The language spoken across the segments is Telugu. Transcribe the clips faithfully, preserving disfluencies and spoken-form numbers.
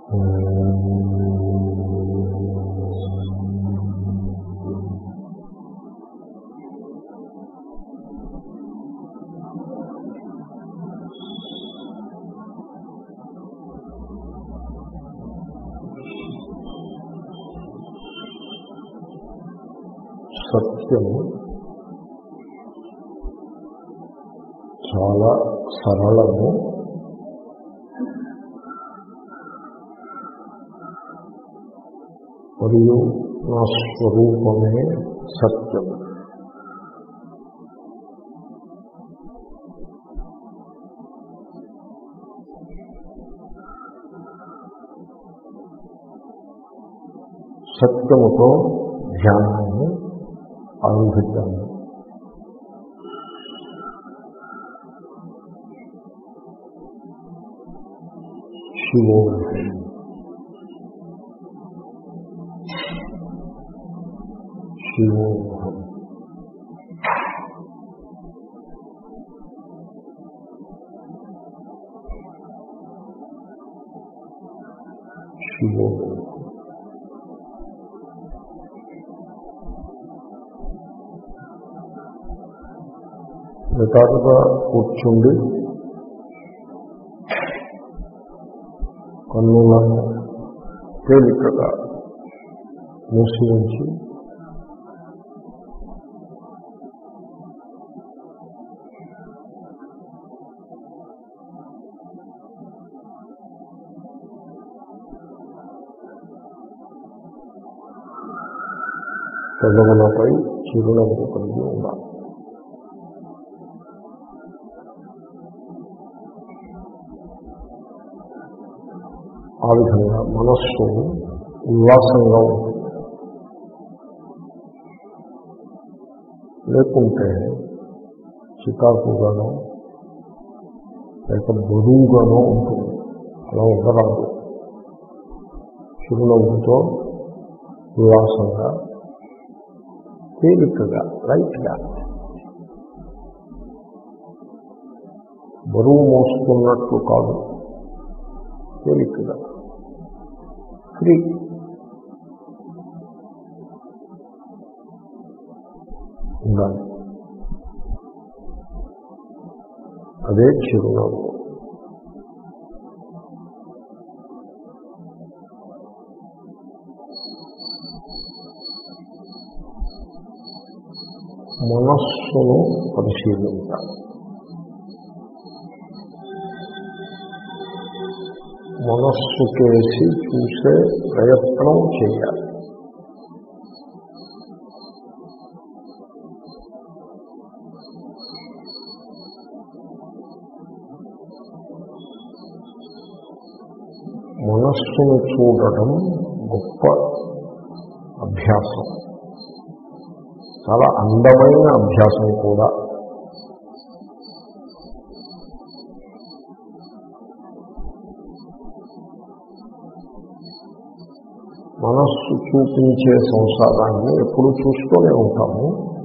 సత్యము చాలా సరళము, మరియు నా స్వరూపమే సత్యము. సత్యముతో ధ్యానాన్ని ఆరంభిద్దాము. శివోహం. శివోహం. శివోహం. నిటారుగా కూర్చుండి కన్నులను తేలికగా మూసి ఉంచి పెదవులపై చిరునవ్వు కలిగి ఉండాలి. ఆ విధంగా మనస్సు ఉల్లాసంగా ఉంటుంది. లేకుంటే చికాకుగానో లేక బరువుగానో ఉంటుంది. అలా ఉండరాదు. చిరునవ్వుతో ఉల్లాసంగా తేలికగా లైట్గా బరువు మోస్తున్నట్లు కాదు, తేలికగా ఫ్రీ. ఉండాలి. అదే చిరునవ్వు. మనస్సును పరిశీలించాలి. మనస్సు కేసి చూసే ప్రయత్నం చేయాలి. మనస్సును చూడటం గొప్ప అభ్యాసం, చాలా అందమైన అభ్యాసం కూడా. మనస్సు చూపించే సంసారాన్ని ఎప్పుడూ చూస్తూనే ఉంటాము.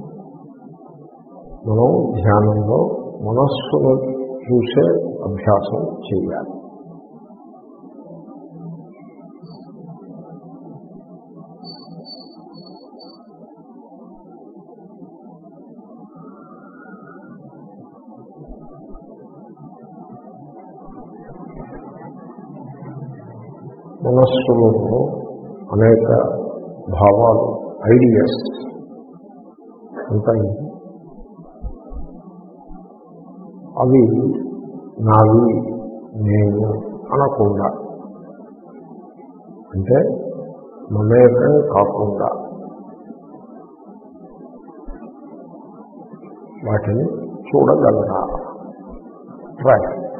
మనం ధ్యానంలో మనస్సును చూసే అభ్యాసం చేయాలి. మనస్సులో అనేక భావాలు, ఐడియాస్ ఉంటాయి. అవి నావి, నేను అనకుండా, అంటే మమేకం కాకుండా వాటిని చూడగలరా? ట్రై.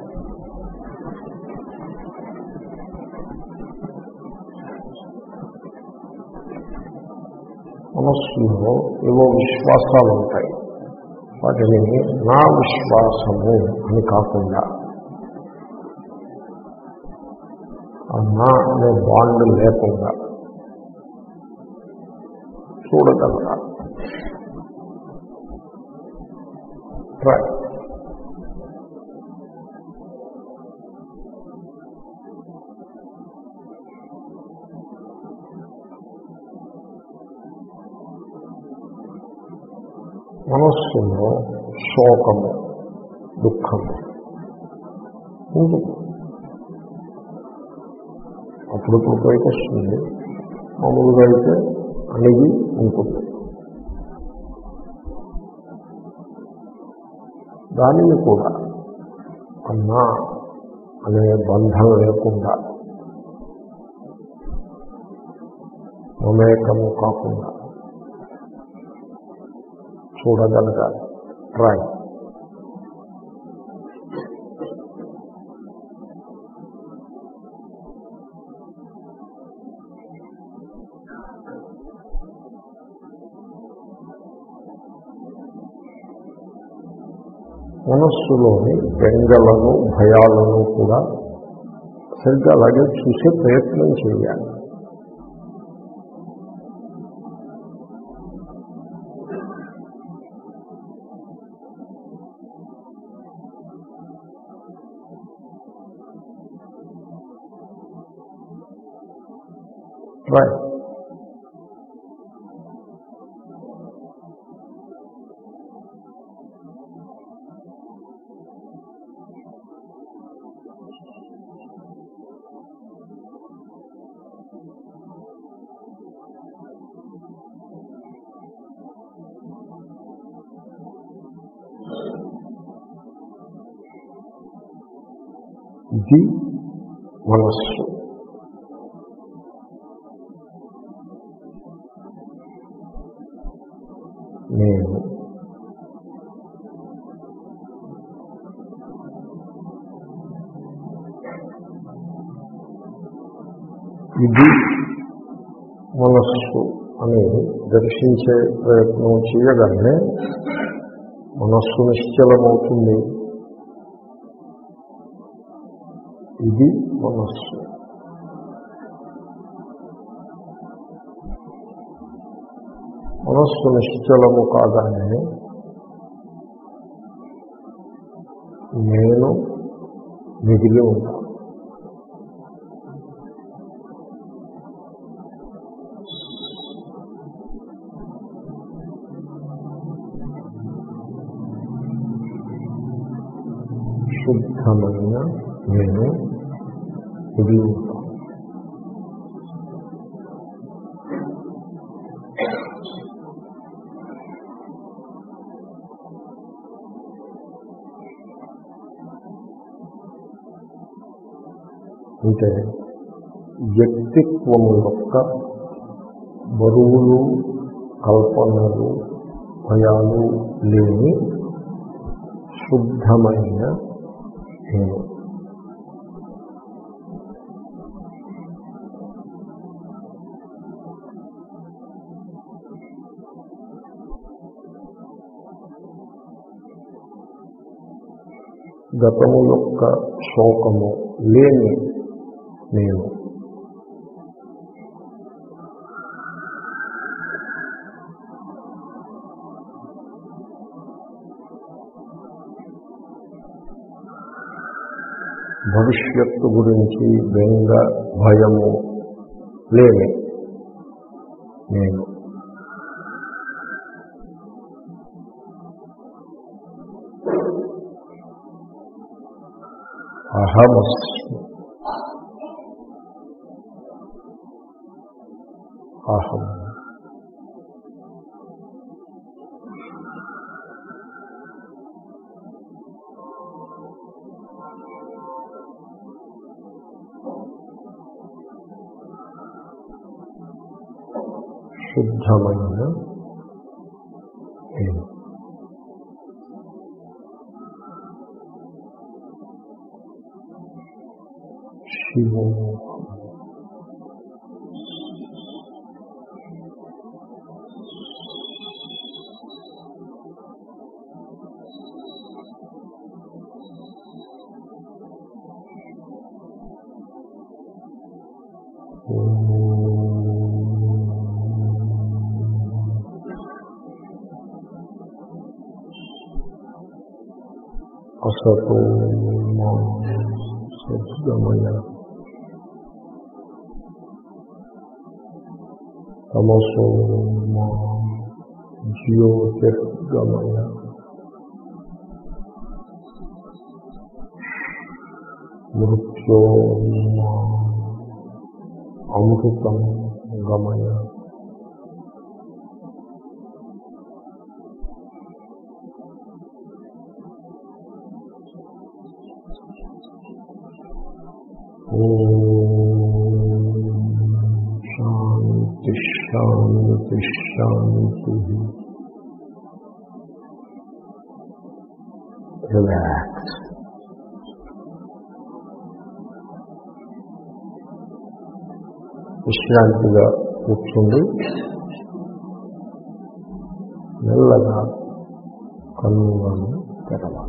మనస్సులో ఏవో విశ్వాసాలు ఉంటాయి. వాటిని నా విశ్వాసము అని కాకుండా, ఆ నా అనే బాండ్ లేకుండా చూడగలరా? ట్రై. మనస్సులో శోకము, దుఃఖము ఉంటుంది. అప్పుడప్పుడు పైకి వస్తుంది, మామూలుగా అయితే అణిగి ఉంటుంది. దానిని కూడా అన్నా అనే బంధం లేకుండా, మమేకము కాకుండా చూడగలగాలి. ట్రై. మనస్సులోని బెంగలను, భయాలను కూడా సరిగ్గా అలాగే చూసే ప్రయత్నం చేయాలి. ట్రై. ఇది మనస్సు. నేను ఇది మనస్సు అని దర్శించే ప్రయత్నం చేయగానే మనస్సు నిశ్చలమవుతుంది. ఇది మనస్సు. మనస్సు నిశ్చలము కాగానే నేను మిగిలి ఉంటాను. శుద్ధమైన నేను మిగిలి ఉంటాను. అంటే వ్యక్తిత్వము యొక్క బరువులు, కల్పనలు, భయాలు లేని శుద్ధమైన నేను. గతము యొక్క శోకము లేని నేను. భవిష్యత్తు గురించి బెంగ, భయము లేని నేను. అహమస్మి. అహం. శుద్ధమైన నేను. శివో అసతో మా సద్గమయ తమసో మా జ్యోతిర్గమయ మృత్యోర్మా అమృతం గమయ శాంతి శాంతి శాంతి. రిలాక్స్. విశ్రాంతిగా కూర్చుండి మెల్లగా కన్నులను తెరవాలి.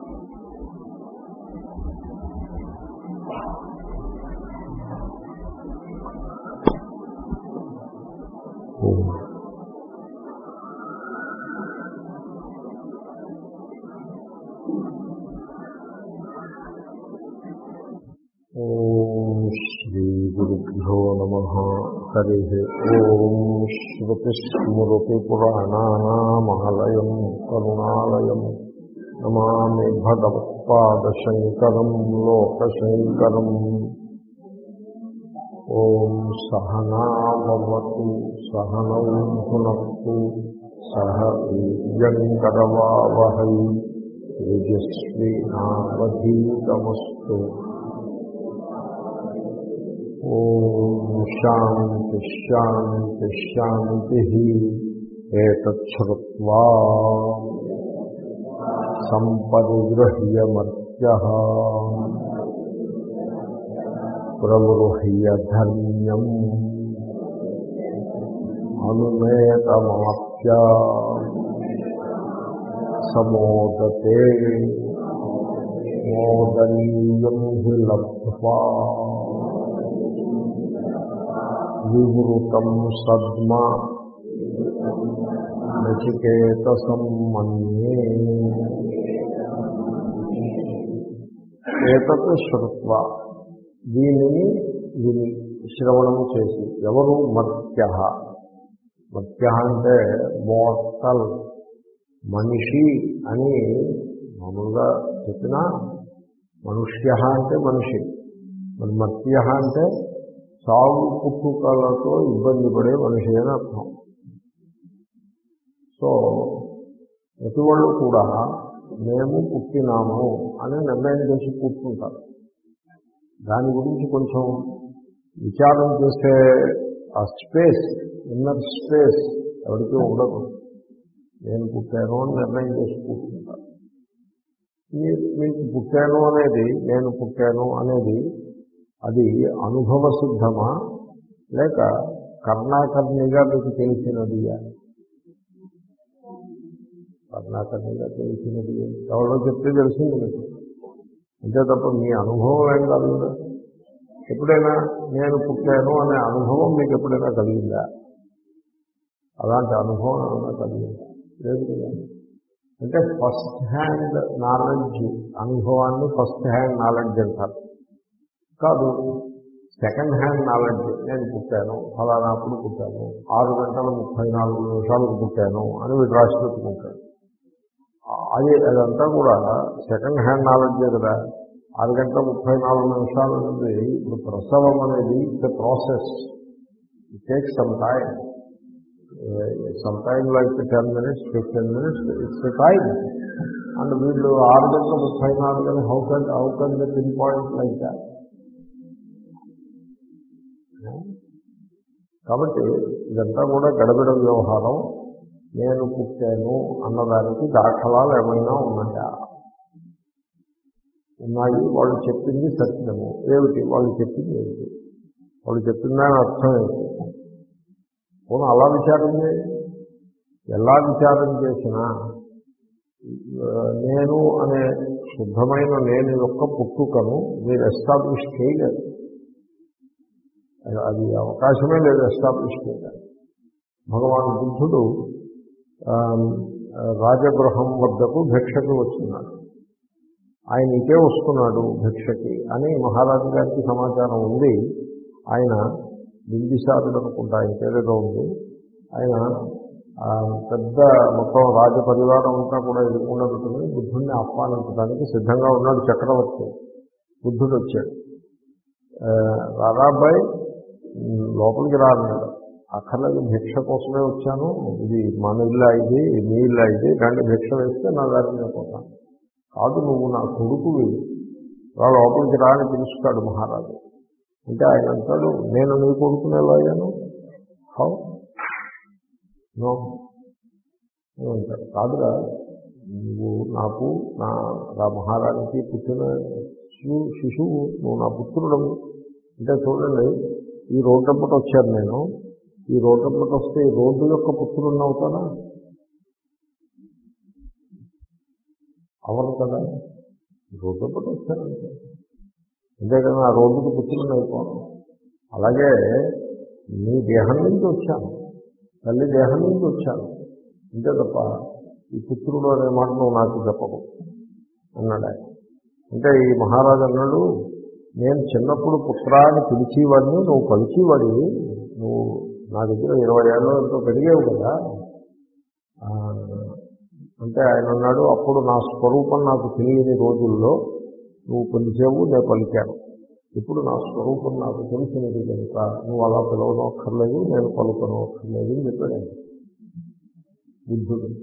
శ్రీగురుభ్యో నమః. హరి ఓం. శ్రుతిస్మృతిపురాణానామాలయం కరుణాలయం నమామి భగవత్పాదశంకరం లోకశంకరం. ఓం సహనా భవతు సహనౌ భునక్తు సహ వీర్యంకరవావహై తేజస్వినావధీతమస్తు. ఓం శాంతి శాంతి శాంతి. ఏతత్ శ్రుత్వా సంపరిగృహ్య మర్త్యః ప్రవృహ్య ధర్మ్యం అనుమేతమాప్య సమోదతే మోదనీయం హి లబ్ధ్వా వివృతం సద్మ నచికేతసం మన్యే. ఏతత్ శ్రుత్వా, దీనిని విని శ్రవణం చేసి. ఎవరు? మర్త్య. మర్త్య అంటే మోర్టల్, మనిషి అని మామూలుగా చెప్పిన మనుష్య అంటే మనిషి. మరి మర్త్య అంటే సాగు పుట్టుకలతో ఇబ్బంది పడే మనిషి అని అర్థం. సో ప్రతి వాళ్ళు కూడా మేము పుట్టినాము అని నిర్ణయం చేసి కూర్చుంటారు. దాని గురించి కొంచెం విచారం చేసే ఆ స్పేస్, ఇన్నర్ స్పేస్ ఎవరికీ ఉండదు. నేను పుట్టాను అని నిర్ణయం చేసి కూర్చుంటారు. మీకు పుట్టాను అనేది, నేను పుట్టాను అనేది అది అనుభవ సిద్ధమా లేక కర్ణాకర్ణిగా మీకు తెలిసినది? కర్ణాకర్ణిగా తెలిసినది ఎవరో చెప్తే తెలిసింది మీకు, అంతే తప్ప మీ అనుభవం ఏం కాదు. ఎప్పుడైనా నేను పుట్టాను అనే అనుభవం మీకు ఎప్పుడైనా కలిగిందా? అలాంటి అనుభవం ఏమైనా కలిగిందా? లేదు కదా. అంటే ఫస్ట్ హ్యాండ్ నాలెడ్జ్, అనుభవాన్ని ఫస్ట్ హ్యాండ్ నాలెడ్జ్ అంటారు. కాదు, సెకండ్ హ్యాండ్ నాలెడ్జ్. నేను పుట్టాను, ఫలానాప్పుడు పుట్టాను, ఆరు గంటల ముప్పై నాలుగు నిమిషాలకు పుట్టాను అని వీడు రాసి పెట్టుకుంటాడు. అది అదంతా కూడా సెకండ్ హ్యాండ్ నాలెడ్జే కదా. ఆరు గంటల ముప్పై నాలుగు నిమిషాలు అనేది ఇప్పుడు ప్రసవం అనేది it's a process. It takes some time. Some time like ten minutes fifteen minutes it's a time. And వీళ్ళు ఆరు గంటల ముప్పై నాలుగు అని how can how can the pin point like that. కాబట్టి ఇదంతా కూడా గడబిడ వ్యవహారం. నేను పుట్టాను అన్నదానికి దాఖలాలు ఏమైనా ఉన్నాయా? ఉన్నాయి. వాళ్ళు చెప్పింది సత్యము. ఏమిటి వాళ్ళు చెప్పింది? ఏమిటి వాళ్ళు చెప్పిందని అర్థం ఏమిటి? పోనీ అలా విచారం చేయండి. ఎలా విచారం చేసినా నేను అనే శుద్ధమైన నేను యొక్క పుట్టుకను మీరు ఎస్టాబ్లిష్ చేయలేదు. అది అవకాశమే లేదు ఎస్టాబ్లిష్ చేయడానికి. భగవాన్ బుద్ధుడు రాజగృహం వద్దకు భిక్షకు వచ్చినాడు. ఆయన ఇటే వస్తున్నాడు భిక్షకి అని మహారాజు గారికి సమాచారం ఉంది. ఆయన బింబిసారుడు అనుకుంటా, ఆయన పేరుగా ఉంది. ఆయన పెద్ద మొత్తం రాజ పరివారం అంతా కూడా ఎదుర్కొండ పెట్టుకుని బుద్ధుడిని ఆహ్వానించడానికి సిద్ధంగా ఉన్నాడు చక్రవర్తి. బుద్ధుడు వచ్చాడు. రారాబాయ్ లోపలికి రాన్నాడు. అక్కర్లేదు, భిక్ష కోసమే వచ్చాను, ఇది మన ఇల్లు అయింది, మీ ఇల్లు అయింది, రెండు భిక్ష వేస్తే నా దారిని పోతాను. కాదు, నువ్వు నా కొడుకువి, రా లోపలికి రా అని పిలుస్తాడు మహారాజు. అంటే ఆయన అంటాడు, నేను నీ కొడుకునే అయ్యాను, హౌ నో అంటాడు. కాదురా, నువ్వు నాకు నా నా మహారాజుకి పుట్టిన శిశువు, నువ్వు నా పుత్రుడము. అంటే చూడండి, ఈ రోడ్డప్పటి వచ్చాను నేను, ఈ రోడ్డప్పటి వస్తే ఈ రోడ్డు యొక్క పుత్రుడిని అవుతానా? అవరు కదా, రోడ్డప్పటి వచ్చానంటే అంతేకాదు ఆ రోడ్డుకి పుత్రుడిని అయిపోను. అలాగే నీ దేహం నుంచి వచ్చాను, తల్లి దేహం నుంచి వచ్చాను, అంతే తప్ప ఈ పుత్రుడు అనే మాట నువ్వు నాకు చెప్పకు అన్నాడు ఆయన. అంటే ఈ మహారాజు అన్నాడు, నేను చిన్నప్పుడు పుత్రాన్ని పిలిచేవాడిని, నువ్వు పలిచేవాడివి, నువ్వు నా దగ్గర ఇరవై ఏళ్ళలో ఎంతో పెరిగేవు కదా. అంటే ఆయన అన్నాడు, అప్పుడు నా స్వరూపం నాకు తెలియని రోజుల్లో నువ్వు పిలిచేవు, నేను పలికాను. ఇప్పుడు నా స్వరూపం నాకు తెలిసినది కనుక నువ్వు అలా పిలవనక్కర్లేదు, నేను పలుకనక్కర్లేదు అని చెప్పాడు బుద్ధుడు.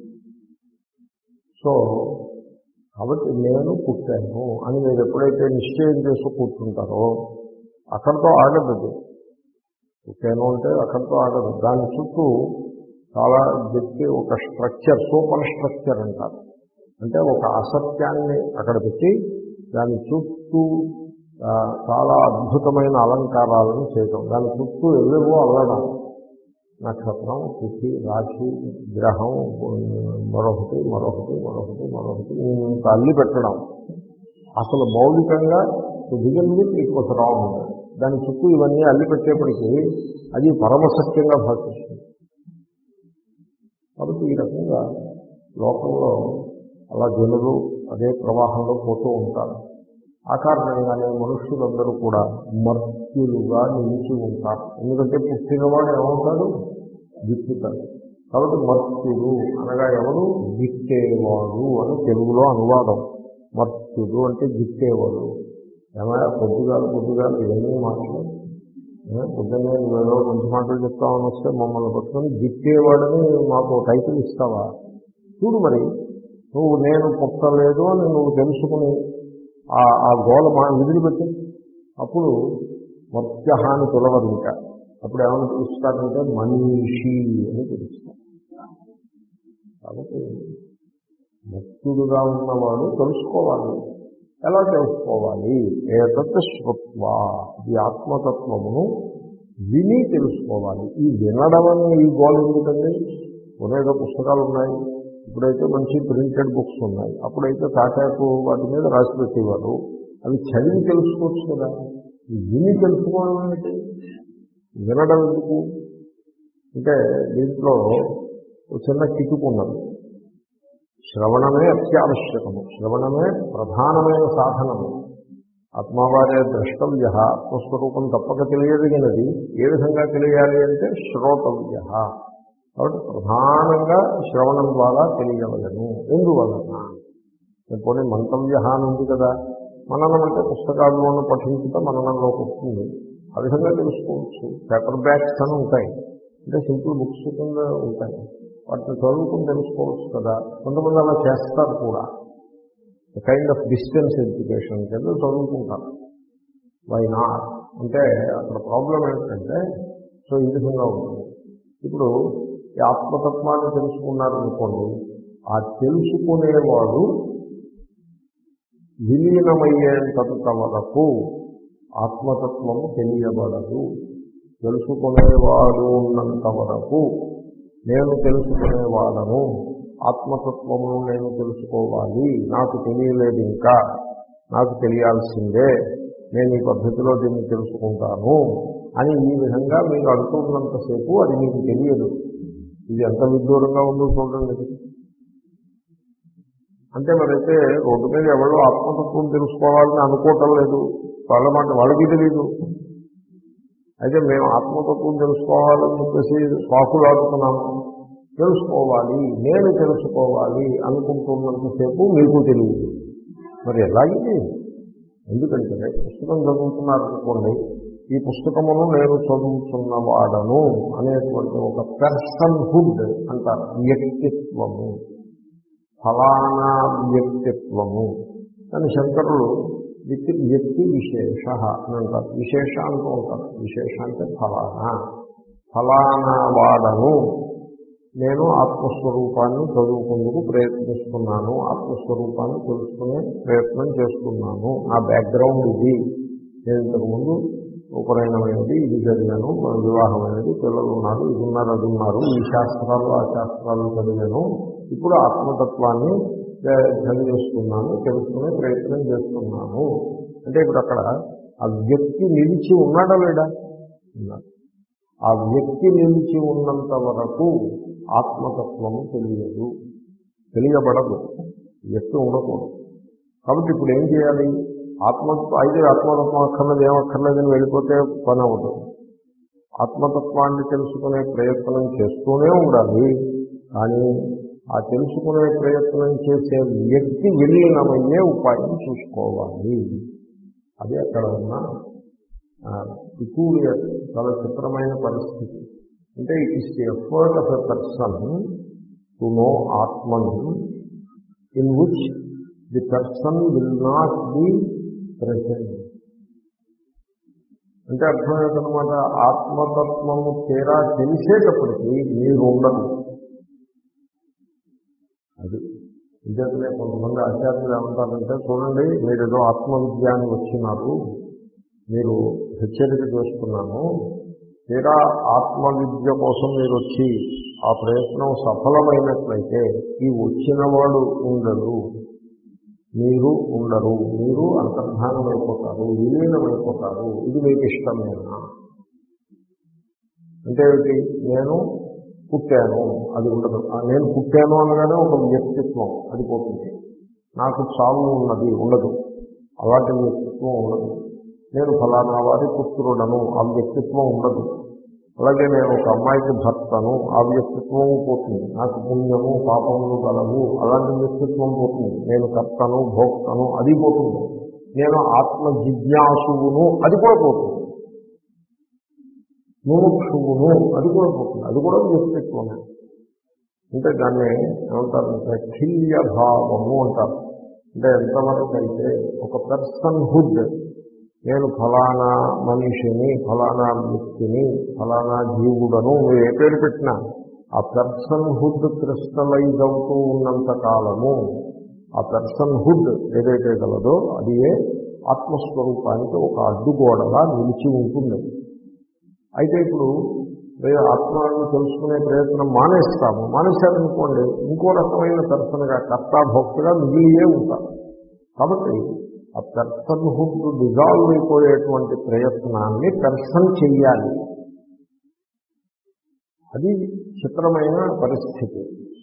సో కాబట్టి నేను పుట్టాను అని మీరు ఎప్పుడైతే నిశ్చయం చేసి కూర్చుంటారో అక్కడితో ఆగదు. పుట్టాను అంటే అక్కడితో ఆగదు. దాని చుట్టూ చాలా గట్టి ఒక స్ట్రక్చర్, సూపర్ స్ట్రక్చర్ అంటారు. అంటే ఒక అసత్యాన్ని అక్కడ పెట్టి దాని చుట్టూ చాలా అద్భుతమైన అలంకారాలను చేయటం, దాని చుట్టూ ఎవేవో అల్లడం, నక్షత్రం, తిథి, రాశి, గ్రహం, మరొకటి మరొకటి మరొకటి మరొకటి ఇంత అల్లి పెట్టడం. అసలు మౌలికంగా దిగింది మీకు రాంగ్. దాని చుట్టూ ఇవన్నీ అల్లి పెట్టేప్పటికీ అది పరమసత్యంగా భాషిస్తుంది. కాబట్టి ఈ రకంగా లోకంలో అలా జనులు అదే ప్రవాహంలో పోతూ ఉంటారు. ఆ కారణంగానే మనుష్యులందరూ కూడా మర్త్యులుగా నిలిచి ఉంటారు. ఎందుకంటే పుట్టినవాడు ఏమవుతాడు? గిట్టుతాడు. కాబట్టి మర్త్యుడు అనగా ఎవరు? గిట్టేవాడు అని తెలుగులో అనువాదం. మర్త్యుడు అంటే గిట్టేవాడు. ఏమైనా పొద్దుగాలు పొద్దుగాలు ఇవన్నీ మాటలు పొద్దున్నే ఏదో మంచి మాటలు చెప్తామని వస్తే మమ్మల్ని పట్టుకొని గిట్టేవాడని మాకు టైటిల్ ఇస్తావా? చూడు, మరి నువ్వు నేను పుట్టలేదు అని నువ్వు తెలుసుకుని ఆ గోల మా విదిలిపెట్టి అప్పుడు మత్స్యహాని పిలవరు. ఇంకా అప్పుడు ఏమైనా పిలుస్తారంటే మనీషి అని పిలుస్తారు. కాబట్టి ముక్తుడుగా ఉన్నవాడు తెలుసుకోవాలి. ఎలా తెలుసుకోవాలి? ఏతత్ శ్రుత్వా, ఈ ఆత్మతత్వమును విని తెలుసుకోవాలి. ఈ వినడం అని ఈ గోల ఎందుకండి? అనేక పుస్తకాలు ఉన్నాయి, ఇప్పుడైతే మంచి ప్రింటెడ్ బుక్స్ ఉన్నాయి. అప్పుడైతే తాటాకు వాటి మీద రాసి పెట్టేవారు. అవి చదివి తెలుసుకోవచ్చు కదా. విని తెలుసుకోవడం ఏంటి? వినడం ఎందుకు అంటే దీంట్లో చిన్న కిటుకున్నది. శ్రవణమే అత్యావశ్యకము, శ్రవణమే ప్రధానమైన సాధనము. ఆత్మవారే ద్రష్టవ్య, ఆత్మస్వరూపం తప్పక తెలియదగినది. ఏ విధంగా తెలియాలి అంటే శ్రోతవ్య. కాబట్టి ప్రధానంగా శ్రవణం ద్వారా తెలియవలను. ఎందువలన? పోనీ మంతవ్య అని ఉంది కదా. మననం అంటే పుస్తకాల్లోనూ పఠించుతా మననంలోకి వస్తుంది. ఆ విధంగా తెలుసుకోవచ్చు. పేపర్ బ్యాగ్స్ అని ఉంటాయి, అంటే సింపుల్ బుక్స్ కింద ఉంటాయి, వాటిని చదువుకుని తెలుసుకోవచ్చు కదా. కొంతమంది అలా చేస్తారు కూడా. కైండ్ ఆఫ్ డిస్టెన్స్ ఎడ్యుకేషన్ కింద చదువుకుంటారు. వై నాట్ అంటే అక్కడ ప్రాబ్లం ఏంటంటే, సో ఈ విధంగా ఉంటుంది. ఇప్పుడు ఈ ఆత్మతత్వాన్ని తెలుసుకున్నారనుకోండి, ఆ తెలుసుకునేవాడు విలీనమయ్యేంత వరకు ఆత్మతత్వము తెలియబడదు. తెలుసుకునేవాడు ఉన్నంత వరకు నేను తెలుసుకునేవాడను, ఆత్మతత్వమును నేను తెలుసుకోవాలి, నాకు తెలియలేదు, ఇంకా నాకు తెలియాల్సిందే, నేను ఈ పద్ధతిలో దీన్ని తెలుసుకుంటాను అని ఈ విధంగా మీరు అనుకున్నంతసేపు అది మీకు తెలియదు. ఇది ఎంత విదూరంగా ఉందో చూడండి. అంటే మరైతే రోడ్డు మీద ఎవరో ఆత్మతత్వం తెలుసుకోవాలని అనుకోవటం లేదు, వాళ్ళ మాట వాళ్ళకి తెలియదు. అయితే మేము ఆత్మతత్వం తెలుసుకోవాలని చెప్పేసి పాకులాడుతున్నాము. తెలుసుకోవాలి, నేను తెలుసుకోవాలి అనుకుంటున్నంతసేపు మీకు తెలియదు. మరి ఎలాగే? ఎందుకంటే పుస్తకం చదువుతున్నారనుకోండి, ఈ పుస్తకమును నేను చదువుతున్నవాడను అనేటువంటి ఒక పర్సన్హుడ్ అంటారు, వ్యక్తిత్వము, ఫలానా వ్యక్తిత్వము. కానీ శంకరులు వ్యక్తి వ్యక్తి విశేష అని అంటారు. విశేష అంటూ ఉంటారు. విశేష అంటే ఫలానా, ఫలానా వాడను, నేను ఆత్మస్వరూపాన్ని చదువుకుందుకు ప్రయత్నిస్తున్నాను, ఆత్మస్వరూపాన్ని తెలుసుకునే ప్రయత్నం చేస్తున్నాను, నా బ్యాక్గ్రౌండ్ ఇది, నేను ఇంతకుముందు ఉపనయనమైనది, ఇది జరిగాను, వివాహమైనది, పిల్లలు ఉన్నారు, ఇది ఉన్నారు, అది ఉన్నారు, ఈ శాస్త్రాలు ఆ శాస్త్రాలు చదివాను, ఇప్పుడు ఆత్మతత్వాన్ని చదివేస్తున్నాను, తెలుసుకునే ప్రయత్నం చేస్తున్నాను. అంటే ఇప్పుడు అక్కడ ఆ వ్యక్తి నిలిచి ఉన్నాడా లేడా? ఉన్నాడు. ఆ వ్యక్తి నిలిచి ఉన్నంత వరకు ఆత్మతత్వము తెలియదు, తెలియబడదు, వ్యక్తి ఉండకూడదు. కాబట్టి ఇప్పుడు ఏం చేయాలి? ఆత్మ అయితే ఆత్మతత్వం అక్కర్లేదు, ఏమక్కర్లేదని వెళ్ళిపోతే పని అవుతుంది. ఆత్మతత్వాన్ని తెలుసుకునే ప్రయత్నం చేస్తూనే ఉండాలి. కానీ ఆ తెలుసుకునే ప్రయత్నం చేసే వ్యక్తి విలీనమయ్యే ఉపాయం చూసుకోవాలి. అది అక్కడ ఉన్న పిక్యూలియర్, చాలా చిత్రమైన పరిస్థితి. అంటే it is the effort of a person to know Atman in which the person will not be present. అంటే అర్థమవుతుందన్నమాట. ఆత్మతత్వము తీరా తెలిసేటప్పటికీ మీరు ఉండదు. అది నిజంగానే కొంతమంది ఆచార్యులు ఏమంటారంటే, చూడండి మీరు ఏదో ఆత్మవిద్యాన్ని వచ్చినారు, మీరు హెచ్చరిక చేస్తున్నాను, తీరా ఆత్మవిద్య కోసం మీరు వచ్చి ఆ ప్రయత్నం సఫలమైనట్లయితే ఈ వచ్చినవాడు ఉండడు, మీరు ఉండరు, మీరు అంతర్ధానమైపోతారు, విలీనమైపోతారు. ఇది మీకు ఇష్టమేనా? అంటే ఏమిటి? నేను పుట్టాను, అది ఉండదు. నేను పుట్టాను అనగానే ఒక వ్యక్తిత్వం అది పోతుంది. నాకు చావు ఉన్నది ఉండదు, అలాంటి వ్యక్తిత్వం ఉండదు. నేను ఫలానా వారి పుత్రుడను, ఆ వ్యక్తిత్వం ఉండదు. అలాగే నేను ఒక అమ్మాయికి భర్తను, ఆ వ్యక్తిత్వం పోతుంది. నాకు పుణ్యము పాపములు గలవు, అలాంటి వ్యక్తిత్వం పోతుంది. నేను కర్తను భోక్తను, అది పోతుంది. నేను ఆత్మ జిజ్ఞాసువును, అది కూడా పోతుంది. ముముక్షువును, అది కూడా పోతుంది. అది కూడా వ్యక్తిత్వమే. అంటే దాన్ని ఏమంటారంటే ఖిల్యభావము అంటారు. అంటే ఎంతవరకు అయితే ఒక పర్సన్హుడ్, నేను ఫలానా మనిషిని, ఫలానా వ్యక్తిని, ఫలానా జీవుడను, నువ్వు ఏ పేరు పెట్టినా ఆ పర్సన్హుడ్ క్రిస్టలైజ్ అవుతూ ఉన్నంత కాలము ఆ పర్సన్హుడ్ ఏదైతే కలదో అది ఆత్మస్వరూపానికి ఒక అడ్డుగోడగా నిలిచి ఉంటుంది. అయితే ఇప్పుడు మీరు ఆత్మను తెలుసుకునే ప్రయత్నం మానేస్తాము. మానేశారనుకోండి, ఇంకో రకమైన పర్సన్గా కర్తాభోక్తగా మిగిలియే ఉంటారు. కాబట్టి ఆ పర్సన్హుడ్ డిజాల్వ్ అయిపోయేటువంటి ప్రయత్నాన్ని పర్సన్ చెయ్యాలి. అది చిత్రమైన పరిస్థితి.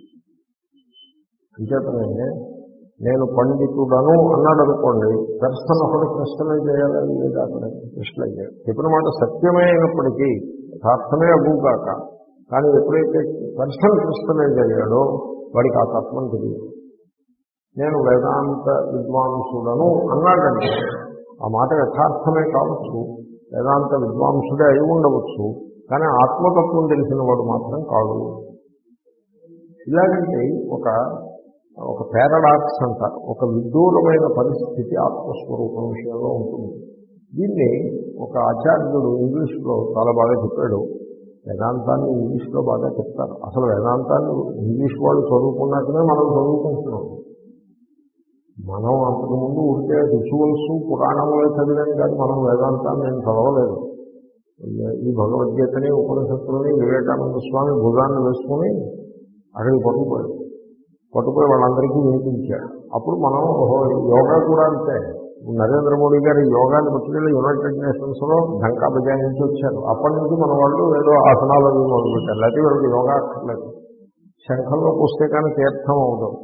అంచేతనే నేను పండితుడను అన్నాడు అనుకోండి, పర్సన్ ఒకటి క్రిస్టలైజ్ చేయాలని లేదా అక్కడ క్రిస్టలైజ్ చేయాలి. చెప్పిన మాట సత్యమే అయినప్పటికీ యథార్థమే అగుగాక, కానీ ఎప్పుడైతే పర్సన్ క్రిస్టలైజ్ అయ్యాడో వాడికి ఆ తత్వం తెలియదు. నేను వేదాంత విద్వాంసుడను అన్నాడంటే ఆ మాట యథార్థమే కావచ్చు, వేదాంత విద్వాంసుడే అయి ఉండవచ్చు, కానీ ఆత్మతత్వం తెలిసిన వాడు మాత్రం కాదు. ఇలాగంటే ఒక ఒక పారాడాక్స్ అంటారు, ఒక విదూరమైన పరిస్థితి ఆత్మస్వరూపం విషయంలో ఉంటుంది. దీన్ని ఒక ఆచార్యుడు ఇంగ్లీష్లో చాలా బాగా చెప్పాడు. వేదాంతాన్ని ఇంగ్లీష్లో బాగా చెప్తారు. అసలు వేదాంతాన్ని ఇంగ్లీష్ వాళ్ళు చదువుకున్నాకనే మనం చదువుకుంటున్నాం. మనం అంతకుముందు ఉంటే రిచువల్స్ పురాణములే చదివాం కానీ మనం వేదాంతాన్ని నేను చదవలేదు. ఈ భగవద్గీతని ఉపనిషత్తులని వివేకానంద స్వామి భుజాన్ని వేసుకుని అక్కడికి పట్టుకుపోయాడు. పట్టుకుపోయి వాళ్ళందరికీ వినిపించాడు. అప్పుడు మనం ఓహో యోగా కూడా అంతే. నరేంద్ర మోడీ గారు యోగాన్ని పట్టుకెళ్ళి యునైటెడ్ నేషన్స్లో ఢంకా బజాయించి వచ్చారు. అప్పటి నుంచి మన వాళ్ళు ఏదో ఆసనాలు అవి మొదలుపెట్టారు. లేకపోతే వీళ్ళకి యోగా అక్కర్లేదు. శంఖంలోకి వస్తే కానీ తీర్థం అవుతాం.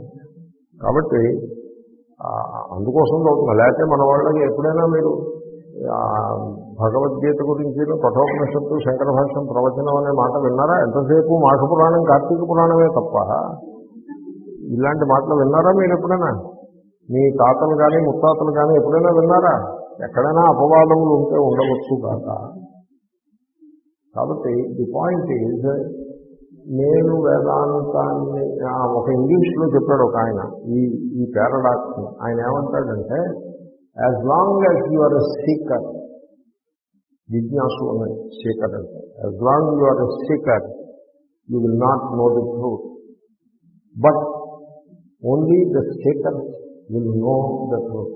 కాబట్టి అందుకోసం అవుతుంది. లేకపోతే మన వాళ్ళకి ఎప్పుడైనా మీరు భగవద్గీత గురించి కఠోపనిషత్తు శంకర భాష్యం ప్రవచనం అనే మాట విన్నారా? ఎంతసేపు మాఘ పురాణం కార్తీక పురాణమే తప్ప ఇలాంటి మాటలు విన్నారా మీరు ఎప్పుడైనా? మీ తాతలు కానీ ముత్తాతలు కానీ ఎప్పుడైనా విన్నారా? ఎక్కడైనా అపవాదములు ఉంటే ఉండవచ్చు కాక. కాబట్టి ది పాయింట్ ఈజ్, నేను వేదాంతాన్ని ఒక ఇంగ్లీష్లో చెప్పాడు ఒక ఆయన ఈ ఈ పారాడాక్స్. ఆయన ఏమంటాడంటే, as long as you are a seeker, జిజ్ఞాసు అనే సీకర్ అంటే, as long you are a seeker you will not know the truth, but only the seekers will know the truth.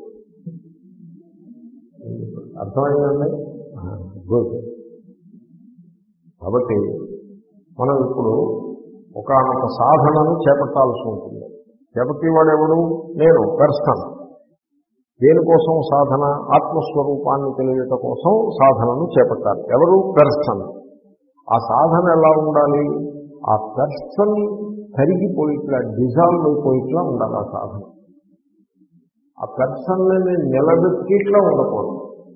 అర్థమైందండి? గుడ్. కాబట్టి మనం ఇప్పుడు ఒకానొక సాధనను చేపట్టాల్సి ఉంటుంది. చేపట్టేవాడు ఎవడు? నేను, పర్సన్. దేనికోసం సాధన? ఆత్మస్వరూపాన్ని తెలియట కోసం సాధనను చేపట్టాలి. ఎవరు? పర్సన్. ఆ సాధన ఎలా ఉండాలి? ఆ పర్సన్ కరిగిపోయిట్లా, డిజాల్వ్ అయిపోయిట్లా ఉండాలి ఆ సాధన. ఆ పర్సన్ని నిలబెట్టిట్లా ఉండకూడదు.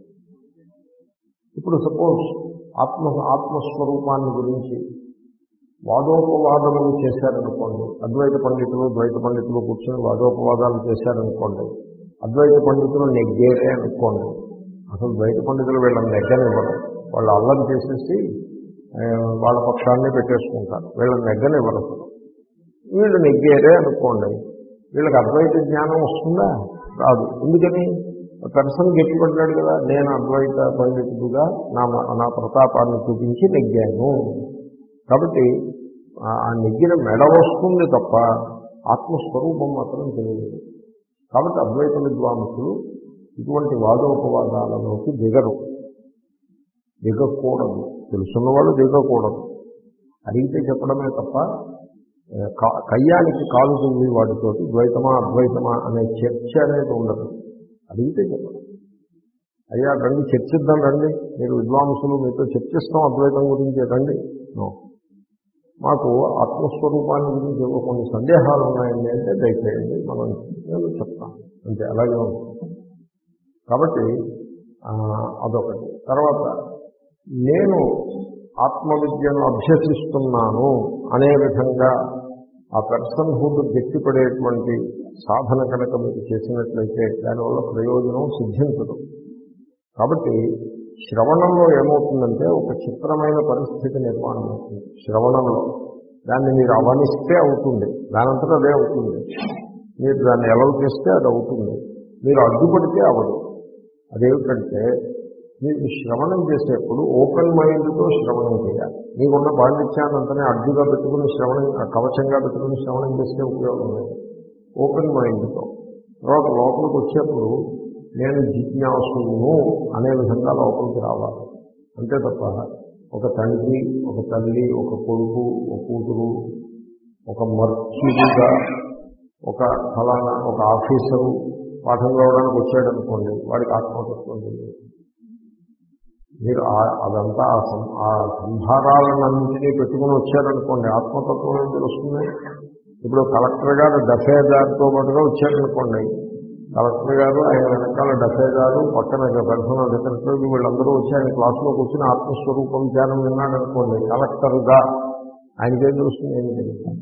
ఇప్పుడు సపోజ్ ఆత్మ ఆత్మస్వరూపాన్ని గురించి వాదోపవాదములు చేశారనుకోండి. అద్వైత పండితులు ద్వైత పండితులు కూర్చొని వాదోపవాదాలు చేశారనుకోండి. అద్వైత పండితులు నెగ్గేరే అనుకోండి. అసలు ద్వైత పండితులు వీళ్ళని నెగ్గనివ్వరు. వాళ్ళు అల్లం చేసేసి వాళ్ళ పక్షాన్ని పెట్టేసుకుంటారు. వీళ్ళని నెగ్గనివ్వరు. వీళ్ళు నెగ్గేరే అనుకోండి. వీళ్ళకి అద్వైత జ్ఞానం వస్తుందా? రాదు. ఎందుకని? పర్సన్ గట్టిపడ్డాడు కదా, నేను అద్వైత పండితుడుగా నా నా ప్రతాపాన్ని చూపించి నెగ్గాను. కాబట్టి ఆ నెగ్గిన మెడ వస్తుంది తప్ప ఆత్మస్వరూపం మాత్రం తెలియదు. కాబట్టి అద్వైత విద్వాంసులు ఇటువంటి వాదోపవాదాలలోకి దిగరు, దిగకూడదు. తెలుసున్నవాళ్ళు దిగకూడదు. అడిగితే చెప్పడమే తప్ప కయ్యానికి కాలు తుంది వాటితోటి ద్వైతమా అద్వైతమా అనే చర్చ అనేది ఉండదు. అడిగితే చెప్పడం, అయ్యా రండి చర్చిద్దాం, రండి మీరు విద్వాంసులు, మీతో చర్చిస్తాం అద్వైతం గురించి, రండి. మాకు ఆత్మస్వరూపాన్ని గురించి కొన్ని సందేహాలు ఉన్నాయండి అంటే దయచేయండి, మనం నేను చెప్తాను అంతే. అలాగే ఉంటుంది. కాబట్టి అదొకటి. తర్వాత నేను ఆత్మవిద్యను అభ్యసిస్తున్నాను అనే విధంగా ఆ పర్సన్హుడ్ గట్టిపడేటువంటి సాధన కనుక మీరు చేసినట్లయితే దానివల్ల ప్రయోజనం సిద్ధించదు. కాబట్టి శ్రవణంలో ఏమవుతుందంటే ఒక చిత్రమైన పరిస్థితి నిర్మాణం అవుతుంది. శ్రవణంలో దాన్ని మీరు అవనిస్తే అవుతుంది, దానంతటా అదే అవుతుంది. మీరు దాన్ని ఎలవ చేస్తే అది అవుతుంది, మీరు అడ్డుపడితే అవ్వదు. అదేమిటంటే మీరు శ్రవణం చేసేప్పుడు ఓపెన్ మైండ్తో శ్రవణం చేయాలి. మీకున్న పాండిత్యాన్నంతనే అడ్డుగా పెట్టుకుని శ్రవణం, కవచంగా పెట్టుకుని శ్రవణం చేస్తే ఉపయోగం లేదు. ఓపెన్ మైండ్తో. తర్వాత లోపలికి వచ్చేప్పుడు నేను జిజ్ఞాసును అనే విధంగా లోపలికి రావాలి. అంతే తప్ప ఒక తండ్రి, ఒక తల్లి, ఒక కొడుకు, ఒక కూతురు, ఒక మర్చుడుగా, ఒక ఫలానా ఒక ఆఫీసరు పాఠం రావడానికి వచ్చాడనుకోండి, వాడికి ఆత్మతత్వం తెలియదు. మీరు అదంతా ఆ సంభారాలన్నింటినీ పెట్టుకుని వచ్చారనుకోండి, ఆత్మతత్వం ఏం తెలుస్తుంది? ఇప్పుడు కలెక్టర్ గారు డఫేదార్తో పాటుగా వచ్చారనుకోండి, కలెక్టర్ గారు ఆయన వెనకాల డఫేదారు పక్కన పర్సనల్ సెక్రటరీ వీళ్ళందరూ వచ్చి ఆయన క్లాసులో కూర్చొని ఆత్మస్వరూపం ధ్యానం విన్నాడనుకోండి, కలెక్టర్గా ఆయనకేం తెలుస్తుంది? ఏం తెలియదు.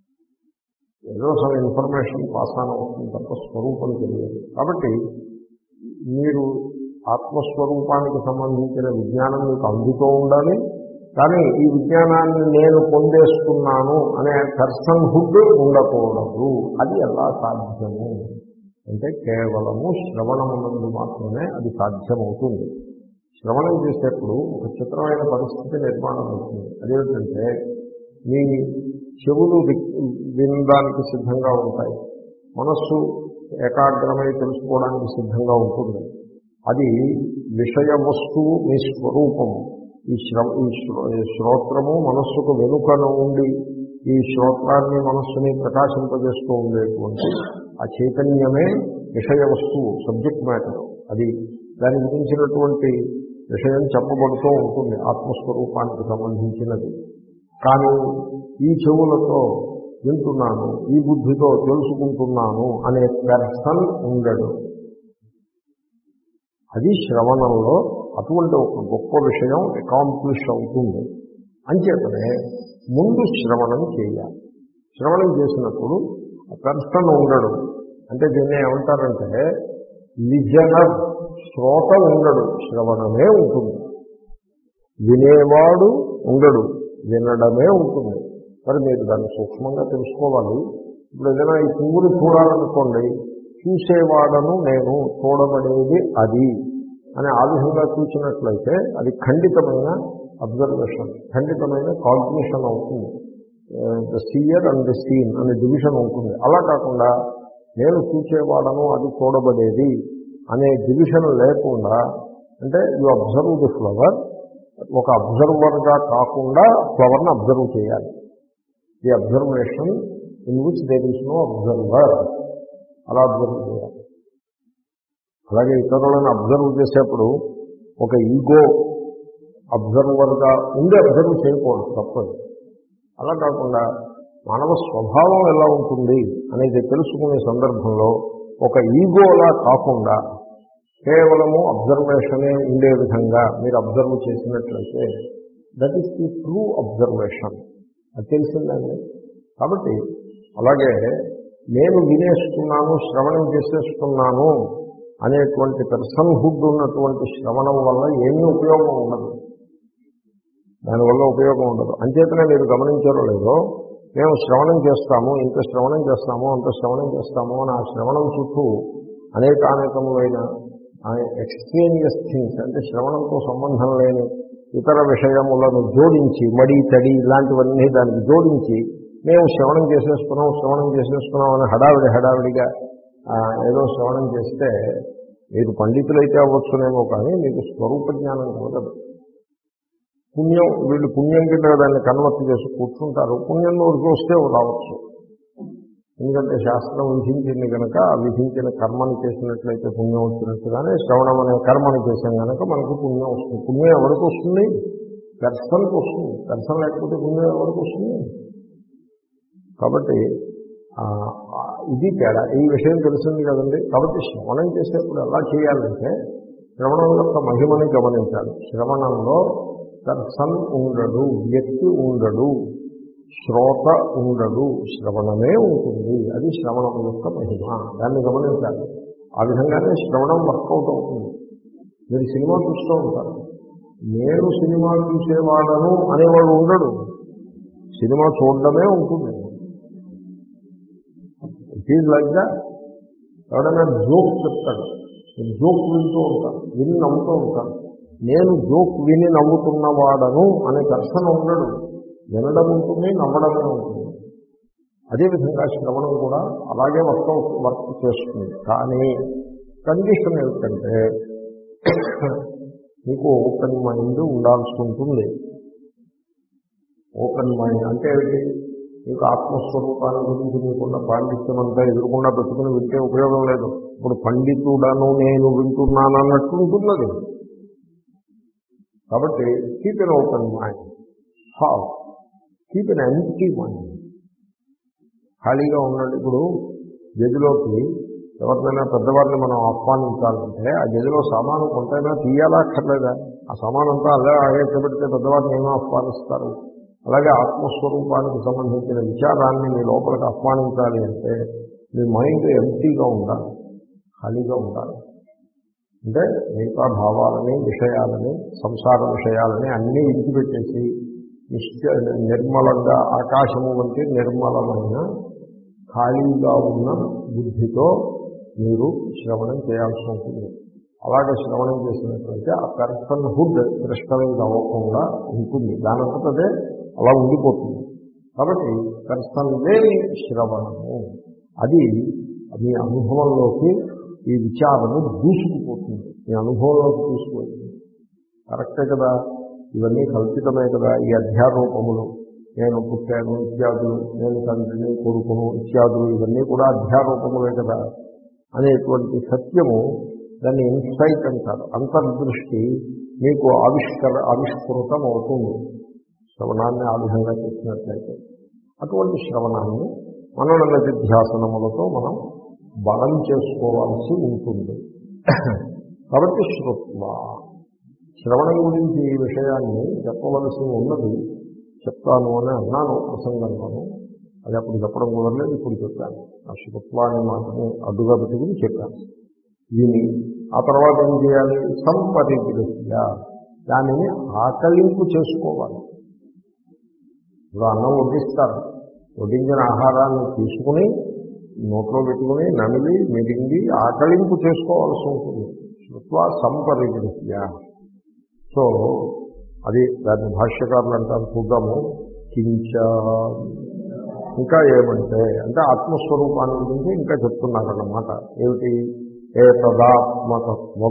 ఏదో సమ్ ఇన్ఫర్మేషన్ పాస్ ఆన్ అవుతుంది తప్ప స్వరూపం తెలియదు. కాబట్టి మీరు ఆత్మస్వరూపానికి సంబంధించిన విజ్ఞానం మీకు అందుతూ ఉండాలి. కానీ ఈ విజ్ఞానాన్ని నేను పొందేస్తున్నాను అనే పర్సన్హుడ్ ఉండకూడదు. అది ఎలా సాధ్యము అంటే కేవలము శ్రవణమునందు మాత్రమే అది సాధ్యమవుతుంది. శ్రవణం చేసేప్పుడు ఒక చిత్రమైన పరిస్థితి నిర్మాణం అవుతుంది. అదేమిటంటే మీ చెవులు వినడానికి సిద్ధంగా ఉంటాయి, మనస్సు ఏకాగ్రమై తెలుసుకోవడానికి సిద్ధంగా ఉంటుంది. అది విషయ వస్తువు మీ స్వరూపము. ఈ శ్రవ ఈ శ్రోత్రము మనస్సుకు వెనుకను ఉండి ఈ శ్రోత్రాన్ని మనస్సుని ప్రకాశింపజేస్తూ ఉండేటువంటి ఆ చైతన్యమే విషయ వస్తువు, సబ్జెక్ట్ మ్యాటర్. అది దాని గురించినటువంటి విషయం చెప్పబడుతూ ఉంటుంది, ఆత్మస్వరూపానికి సంబంధించినది. కానీ ఈ చెవులతో వింటున్నాను, ఈ బుద్ధితో తెలుసుకుంటున్నాను అనే పర్సన్ ఉండడు. అది శ్రవణంలో అటువంటి ఒక గొప్ప విషయం అకాంప్లిష్ అవుతుంది. అంచేతనే ముందు శ్రవణం చేయాలి. శ్రవణం చేసినప్పుడు పర్సన్ ఉండడు. అంటే దీన్ని ఏమంటారంటే లిజనర్, శ్రోత ఉండడు, శ్రవణమే ఉంటుంది. వినేవాడు ఉండడు, వినడమే ఉంటుంది. మరి మీరు దాన్ని సూక్ష్మంగా తెలుసుకోవాలి. ఇప్పుడు ఏదైనా ఈ పువ్వుని చూడాలనుకోండి, చూసేవాడను నేను, చూడబడేది అది అని ఆ విధంగా చూసినట్లయితే అది ఖండితమైన అబ్జర్వేషన్, ఖండితమైన కాగ్నిషన్ అవుతుంది. The seer and the seen అనే డివిజన్ ఉంటుంది. అలా కాకుండా నేను చూసేవాడను, అది చూడబడేది అనే డివిజన్ లేకుండా, అంటే యు అబ్జర్వ్ ది ఫ్లవర్, ఒక అబ్జర్వర్గా కాకుండా ఫ్లవర్ని అబ్జర్వ్ చేయాలి. The observation in which there is no observer, అలా అబ్జర్వ్ చేయాలి. అలాగే ఇతరులను అబ్జర్వ్ చేసేప్పుడు ఒక ఈగో అబ్జర్వర్గా ఉండి అబ్జర్వ్ చేయకూడదు, తప్పదు. అలా కాకుండా మానవ స్వభావం ఎలా ఉంటుంది అనేది తెలుసుకునే సందర్భంలో ఒక ఈగోలా కాకుండా కేవలము అబ్జర్వేషనే ఉండే విధంగా మీరు అబ్జర్వ్ చేసినట్లయితే that is the true observation. అది తెలిసిందండి. కాబట్టి అలాగే నేను వినేస్తున్నాను, శ్రవణం చేసేస్తున్నాను అనేటువంటి పర్సన్హుడ్ ఉన్నటువంటి శ్రవణం వల్ల ఏమీ ఉపయోగం ఉండదు, దానివల్ల ఉపయోగం ఉండదు. అంచేతనే మీరు గమనించారో లేదో, మేము శ్రవణం చేస్తాము, ఇంత శ్రవణం చేస్తాము, అంత శ్రవణం చేస్తాము అని ఆ శ్రవణం చుట్టూ అనేకానేకములైన ఎక్స్ట్రేనియస్ థింగ్స్, అంటే శ్రవణంతో సంబంధం లేని ఇతర విషయములను జోడించి, మడి తడి ఇలాంటివన్నీ దానికి జోడించి మేము శ్రవణం చేసేస్తున్నాం శ్రవణం చేసేస్తున్నాం అని హడావిడి హడావిడిగా ఏదో శ్రవణం చేస్తే మీరు పండితులైతే అవ్వచ్చునేమో, కానీ మీకు స్వరూప జ్ఞానం కలగదు. పుణ్యం, వీళ్ళు పుణ్యం కింద దాన్ని కన్వర్ట్ చేసి కూర్చుంటారు. పుణ్యం ఊరికి వస్తే రావచ్చు, ఎందుకంటే శాస్త్రం విధించింది కనుక ఆ విధించిన కర్మని చేసినట్లయితే పుణ్యం వచ్చినట్టుగానే శ్రవణం అనే కర్మని చేసాం కనుక మనకు పుణ్యం వస్తుంది. పుణ్యం ఎవరికి వస్తుంది? దర్శనకు వస్తుంది. దర్శనం లేకపోతే పుణ్యం ఎవరికి వస్తుంది? కాబట్టి ఇది తేడా. ఈ విషయం తెలిసింది కదండి. కాబట్టి శ్రవణం చేసేప్పుడు ఎలా చేయాలంటే శ్రవణం యొక్క మహిమని గమనించాలి. శ్రవణంలో దర్శన్ ఉండడు, వ్యక్తి ఉండడు, శ్రోత ఉండడు, శ్రవణమే ఉంటుంది. అది శ్రవణం యొక్క మహిమ. దాన్ని గమనించాలి. ఆ విధంగానే శ్రవణం వర్కౌట్ అవుతుంది. మీరు సినిమా చూస్తూ ఉంటారు, నేను సినిమా చూసేవాడను అనేవాడు ఉండడు, సినిమా చూడడమే ఉంటుంది. It is like that. ఎవడైనా జోక్ చెప్తాడు, జోక్ వింటూ ఉంటాను, విని నవ్వుతూ ఉంటాను. నేను జోక్ విని నవ్వుతున్నవాడను అనే దర్శన ఉండడు, వినడం ఉంటుంది, నవ్వడమే ఉంటుంది. అదేవిధంగా శ్రవణం కూడా అలాగే వర్క్ వర్క్ చేస్తుంది. కానీ కండిషన్ ఏమిటంటే మీకు ఓపెన్ మైండ్ ఉండాల్సి ఉంటుంది. ఓపెన్ మైండ్ అంటే ఏంటి? మీకు ఆత్మస్వరూపాన్ని గురించి మీకున్న పాండిత్యం అంతా ఎదురుకుండా పెట్టుకుని వింటే ఉపయోగం లేదు. ఇప్పుడు పండితుడను నేను వింటున్నాను అన్నట్టు ఉంటున్నది. కాబట్టి keep an open mind. How? Keep an empty mind. ఖాళీగా ఉండండి. ఇప్పుడు గదిలోకి ఎవరినైనా పెద్దవారిని మనం ఆహ్వానించాలంటే ఆ గదిలో సామాను కొంతైనా తీయాలా అక్కర్లేదా? ఆ సామాను అంతా అలా ఆగేటబెడితే పెద్దవారిని ఏమో ఆహ్వానిస్తారు. అలాగే ఆత్మస్వరూపానికి సంబంధించిన విచారాన్ని మీ లోపలికి ఆహ్వానించాలి అంటే మీ మైండ్ ఎంప్టీగా ఉండాలి, ఖాళీగా ఉండాలి. అంటే మిగతా భావాలని, విషయాలని, సంసార విషయాలని అన్నీ విడిచిపెట్టేసి నిశ్చ నిర్మలంగా ఆకాశము వంటి నిర్మలమైన ఖాళీగా ఉన్న బుద్ధితో మీరు శ్రవణం చేయాల్సి ఉంటుంది. అలాగే శ్రవణం చేసినట్లయితే ఆ పర్సన్హుడ్ క్రిస్టలైజ్ అవ్వకుండా ఉంటుంది, దానంతటదే అలా ఉండిపోతుంది. కాబట్టి పర్సన్ లేని శ్రవణము అది మీ అనుభవంలోకి ఈ విచారము దూసుకుపోతుంది, మీ అనుభవంలోకి తీసుకుపోతుంది. కరెక్టే కదా, ఇవన్నీ కల్పితమే కదా. ఈ అధ్యారూపములు, నేను పుట్టాను ఇత్యాదులు, నేను తండ్రిని కొడుకును ఇత్యాదులు, ఇవన్నీ కూడా అధ్యారూపములే కదా అనేటువంటి సత్యము, దాన్ని ఇన్సైట్ అంటారు. అంతర్దృష్టి మీకు ఆవిష్కర ఆవిష్కృతం అవుతుంది శ్రవణాన్ని ఆ విధంగా చేసినట్లయితే. అటువంటి శ్రవణాన్ని మనన నిధ్యాసనములతో మనం బలం చేసుకోవాల్సి ఉంటుంది. కాబట్టి శ్రుత్వ శ్రవణం గురించి ఈ విషయాన్ని చెప్పవలసి ఉన్నది చెప్తాను అని అన్నాను ప్రసంగంలోను. అది అప్పుడు చెప్పడం కుదరలేదు, ఇప్పుడు చెప్పాను. ఆ శ్రుత్వ అనే మాటని అడ్డుగా పెట్టుకుని చెప్పాను. దీని ఆ తర్వాత ఏం చేయాలి? సంపరిగృహ్య దానిని ఆకలింపు చేసుకోవాలి. ఇప్పుడు అన్నం వడ్డిస్తారు, వడ్డించిన ఆహారాన్ని తీసుకుని నోట్లో పెట్టుకుని నమిలి మిరింగి ఆకలింపు చేసుకోవాల్సి ఉంటుంది. శ్రుత్వ సంపరిగృహ్య. సో అది దాన్ని భాష్యకారులు అంటారు, చూద్దాము. కించ ఇంకా ఏమంటే అంటే ఆత్మస్వరూపాన్ని గురించి ఇంకా చెప్తున్నారన్నమాట. ఏమిటి? ఏతదాత్మతత్వం.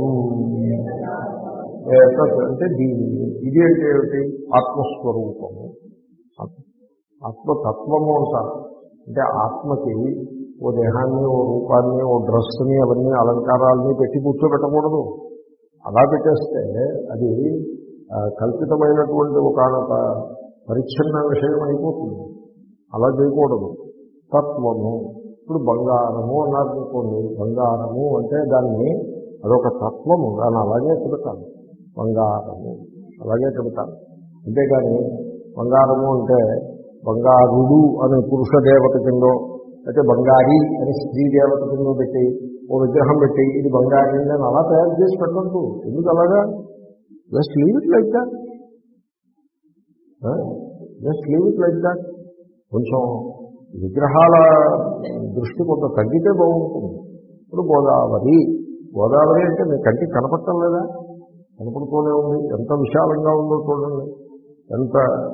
ఏతత్ అంటే దీన్ని, ఇది అంటే ఏమిటి? ఆత్మస్వరూపము. ఆత్మతత్వము అంటారు. అంటే ఆత్మకి ఓ దేహాన్ని, ఓ రూపాన్ని, ఓ డ్రెస్ని, అవన్నీ అలంకారాలని పెట్టి కూర్చోబెట్టకూడదు. అలా పెట్టేస్తే అది కల్పితమైనటువంటి ఒకనొక పరిచ్ఛిన్న విషయం అయిపోతుంది. అలా చేయకూడదు. తత్వము. ఇప్పుడు బంగారము అన్నారనుకోండి, బంగారము అంటే దాన్ని అదొక తత్వము, దాన్ని అలాగే పెడతాను. బంగారము అలాగే పెడతాను. అంతేగాని బంగారము అంటే బంగారుడు అనే పురుష దేవత కిందో, అయితే బంగారి అని స్త్రీ దేవత కిందో పెట్టి ఓ విగ్రహం పెట్టి ఇది బంగారి అని అలా తయారు చేసి పెట్టద్దు. ఎందుకు అలాగా? Just leave it like that. Just leave it like that. కొంచెం విగ్రహాల దృష్టి కొంత తగ్గితే బాగుంటుంది. ఇప్పుడు గోదావరి, గోదావరి అంటే మీ కంటికి కనపడటం లేదా? కనపడుతూనే ఉంది. ఎంత విశాలంగా ఉందో చూడండి, ఎంత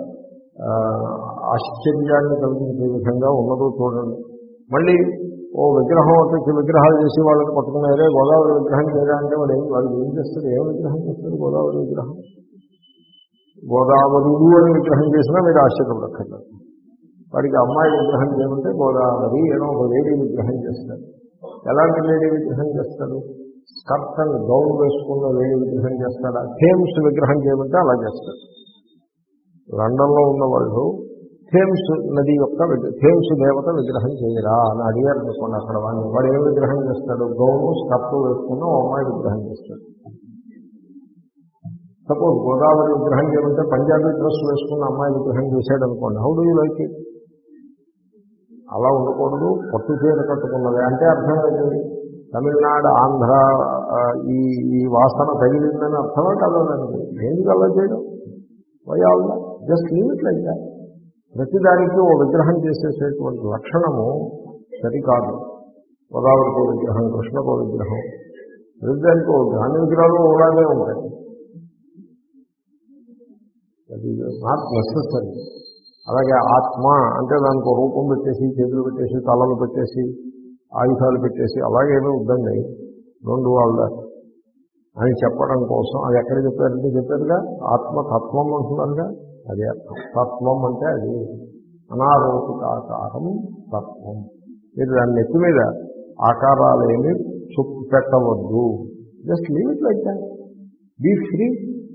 ఆశ్చర్యాన్ని కలిగించే విధంగా ఉన్నదో చూడండి. మళ్ళీ ఓ విగ్రహం వచ్చి విగ్రహాలు చేసి వాళ్ళని పట్టుకున్నారే గోదావరి విగ్రహం చేయడా అంటే వాడు ఏం వాళ్ళు ఏం చేస్తారు? ఏం విగ్రహం చేస్తారు? గోదావరి విగ్రహం. గోదావరుడు అని విగ్రహం చేసినా మీరు ఆశ్చర్యపడక్కర్లేదు. వాడికి అమ్మాయి విగ్రహం చేయమంటే గోదావరి ఏదో ఒక లేడీ విగ్రహం చేస్తారు. ఎలాంటి లేడీ విగ్రహం చేస్తారు? స్కర్ట్ అండ్ గౌన్ వేసుకున్న లేడీ విగ్రహం చేస్తాడా? థేమ్స్ విగ్రహం చేయమంటే అలా చేస్తారు. లండన్లో ఉన్న వాళ్ళు థేమ్స్ నది యొక్క థేమ్స్ దేవత విగ్రహం చేయరా అని అడిగారు అనుకోండి. అక్కడ వాడిని వాడు ఏ విగ్రహం చేస్తాడు? గౌను స్కర్ట్ వేసుకున్న ఓ అమ్మాయి విగ్రహం చేస్తాడు. సపోజ్ గోదావరి విగ్రహం చేయమంటే పంజాబీ డ్రెస్ వేసుకున్న అమ్మాయి విగ్రహం చేశాడు అనుకోండి. How do you like it? అలా ఉండకూడదు. పట్టు చీర కట్టుకున్నది అంటే అర్థం ఏంటి? తమిళనాడు, ఆంధ్ర ఈ ఈ వాసన తగిలిందని అర్థమే కలదండి. ఎందుకు అలా చేయడం? వయాల్ just leave it like that. ప్రతిదానికి ఓ విగ్రహం చేసేసేటువంటి లక్షణము సరికాదు. గోదావరికో విగ్రహం, కృష్ణకో విగ్రహం, ప్రతిదానికి ఓ జ్ఞాని విగ్రహాలు ఓలాగే ఉంటాయి. అది నాట్ నెసెసరీ. అలాగే ఆత్మ అంటే దానికి ఒక రూపం పెట్టేసి, చేతులు పెట్టేసి, తలలు పెట్టేసి, ఆయుధాలు పెట్టేసి అలాగేమీ వద్దండి. డోంట్ డూ ఆల్ దట్ అని చెప్పడం కోసం అది ఎక్కడ చెప్పారంటే చెప్పారుగా ఆత్మతత్వం అంటున్నారుగా. అదే అర్థం. తత్వం అంటే అది అనారోపితాకారం తత్వం. మీరు దాన్ని నెత్తి మీద ఆకారాలేమి చుట్టు పెట్టవద్దు. Just leave it like that. Be free.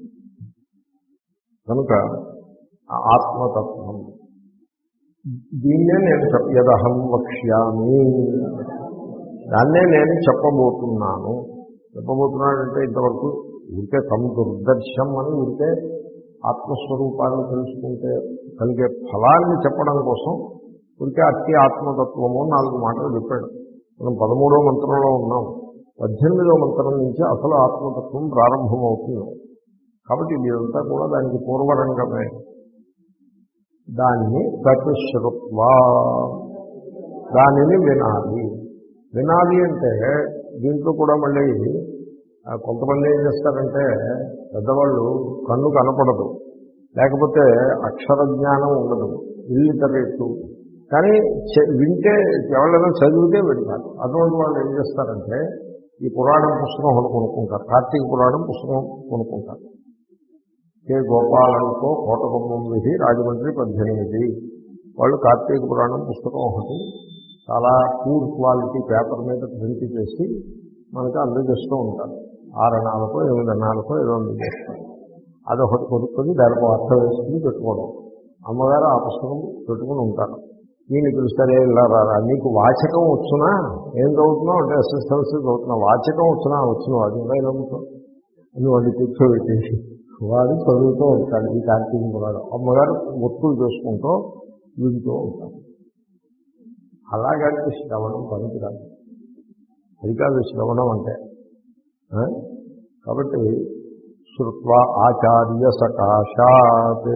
కనుక ఆత్మతత్వం దీన్నే నేను చెప్ యదహం వక్ష్యామి, దాన్నే నేను చెప్పబోతున్నాను. చెప్పబోతున్నాడంటే ఇంతవరకు ఊరికే తం దుర్దర్శం అని ఊరికే ఆత్మస్వరూపాన్ని తెలుసుకుంటే కలిగే ఫలాన్ని చెప్పడం కోసం ఊరికే అట్టి ఆత్మతత్వము నాలుగు మాటలు చెప్పాడు. మనం పదమూడో మంత్రంలో ఉన్నాం. పద్దెనిమిదో మంత్రం నుంచి అసలు ఆత్మతత్వం ప్రారంభమవుతుంది. కాబట్టి ఇదంతా కూడా దానికి పూర్వరంగమే. దాన్ని తత్శ్రుత్వా, దానిని వినాలి. వినాలి అంటే దీంట్లో కూడా మళ్ళీ కొంతమంది ఏం చేస్తారంటే పెద్దవాళ్ళు కన్ను కనపడదు, లేకపోతే అక్షర జ్ఞానం ఉండదు, ఇల్లిటరేటు, కానీ వింటే ఎవరైనా చదివితే వింటారు. అటువంటి వాళ్ళు ఏం చేస్తారంటే ఈ పురాణం పుస్తకం ఒకటి కొనుక్కుంటారు. కార్తీక పురాణం పుస్తకం కొనుక్కుంటారు. కే గోపాలంతో కోటకుమ్మం విధి రాజమండ్రి పద్దెనిమిది వాళ్ళు కార్తీక పురాణం పుస్తకం ఒకటి చాలా పూర్ క్వాలిటీ పేపర్ మీద ప్రింట్ చేసి మనకు అందజేస్తూ ఉంటారు. ఆరణాలకో ఎనిమిది అన్నాలకో ఏదో అందజేస్తారు. అదొకటి కొనుక్కొని దానికి అర్థం వేసుకుని పెట్టుకోవడం. అమ్మగారు ఆ పుస్తకం పెట్టుకుని ఉంటారు. ఈయన పిలుస్తారే ఇలా రారా, నీకు వాచకం వచ్చునా, ఏం చదువుతున్నావు అంటే ఎస్ఎస్ఎల్సీ చదువుతున్నా, వాచకం వచ్చునా, వచ్చిన అది ఇలా నమ్ముతావు నువ్వు అది కూర్చోబెట్టేసి వాడు చదువుతూ ఉంటాడు. ఈ కార్తీక పురాణం అమ్మగారు ఒత్తులు చేసుకుంటూ వింటూ ఉంటాడు. అలాగంటే శ్రవణం పనికిరాదు. అది కాదు శ్రవణం అంటే. కాబట్టి శ్రుత్వా ఆచార్య సకాశాత్,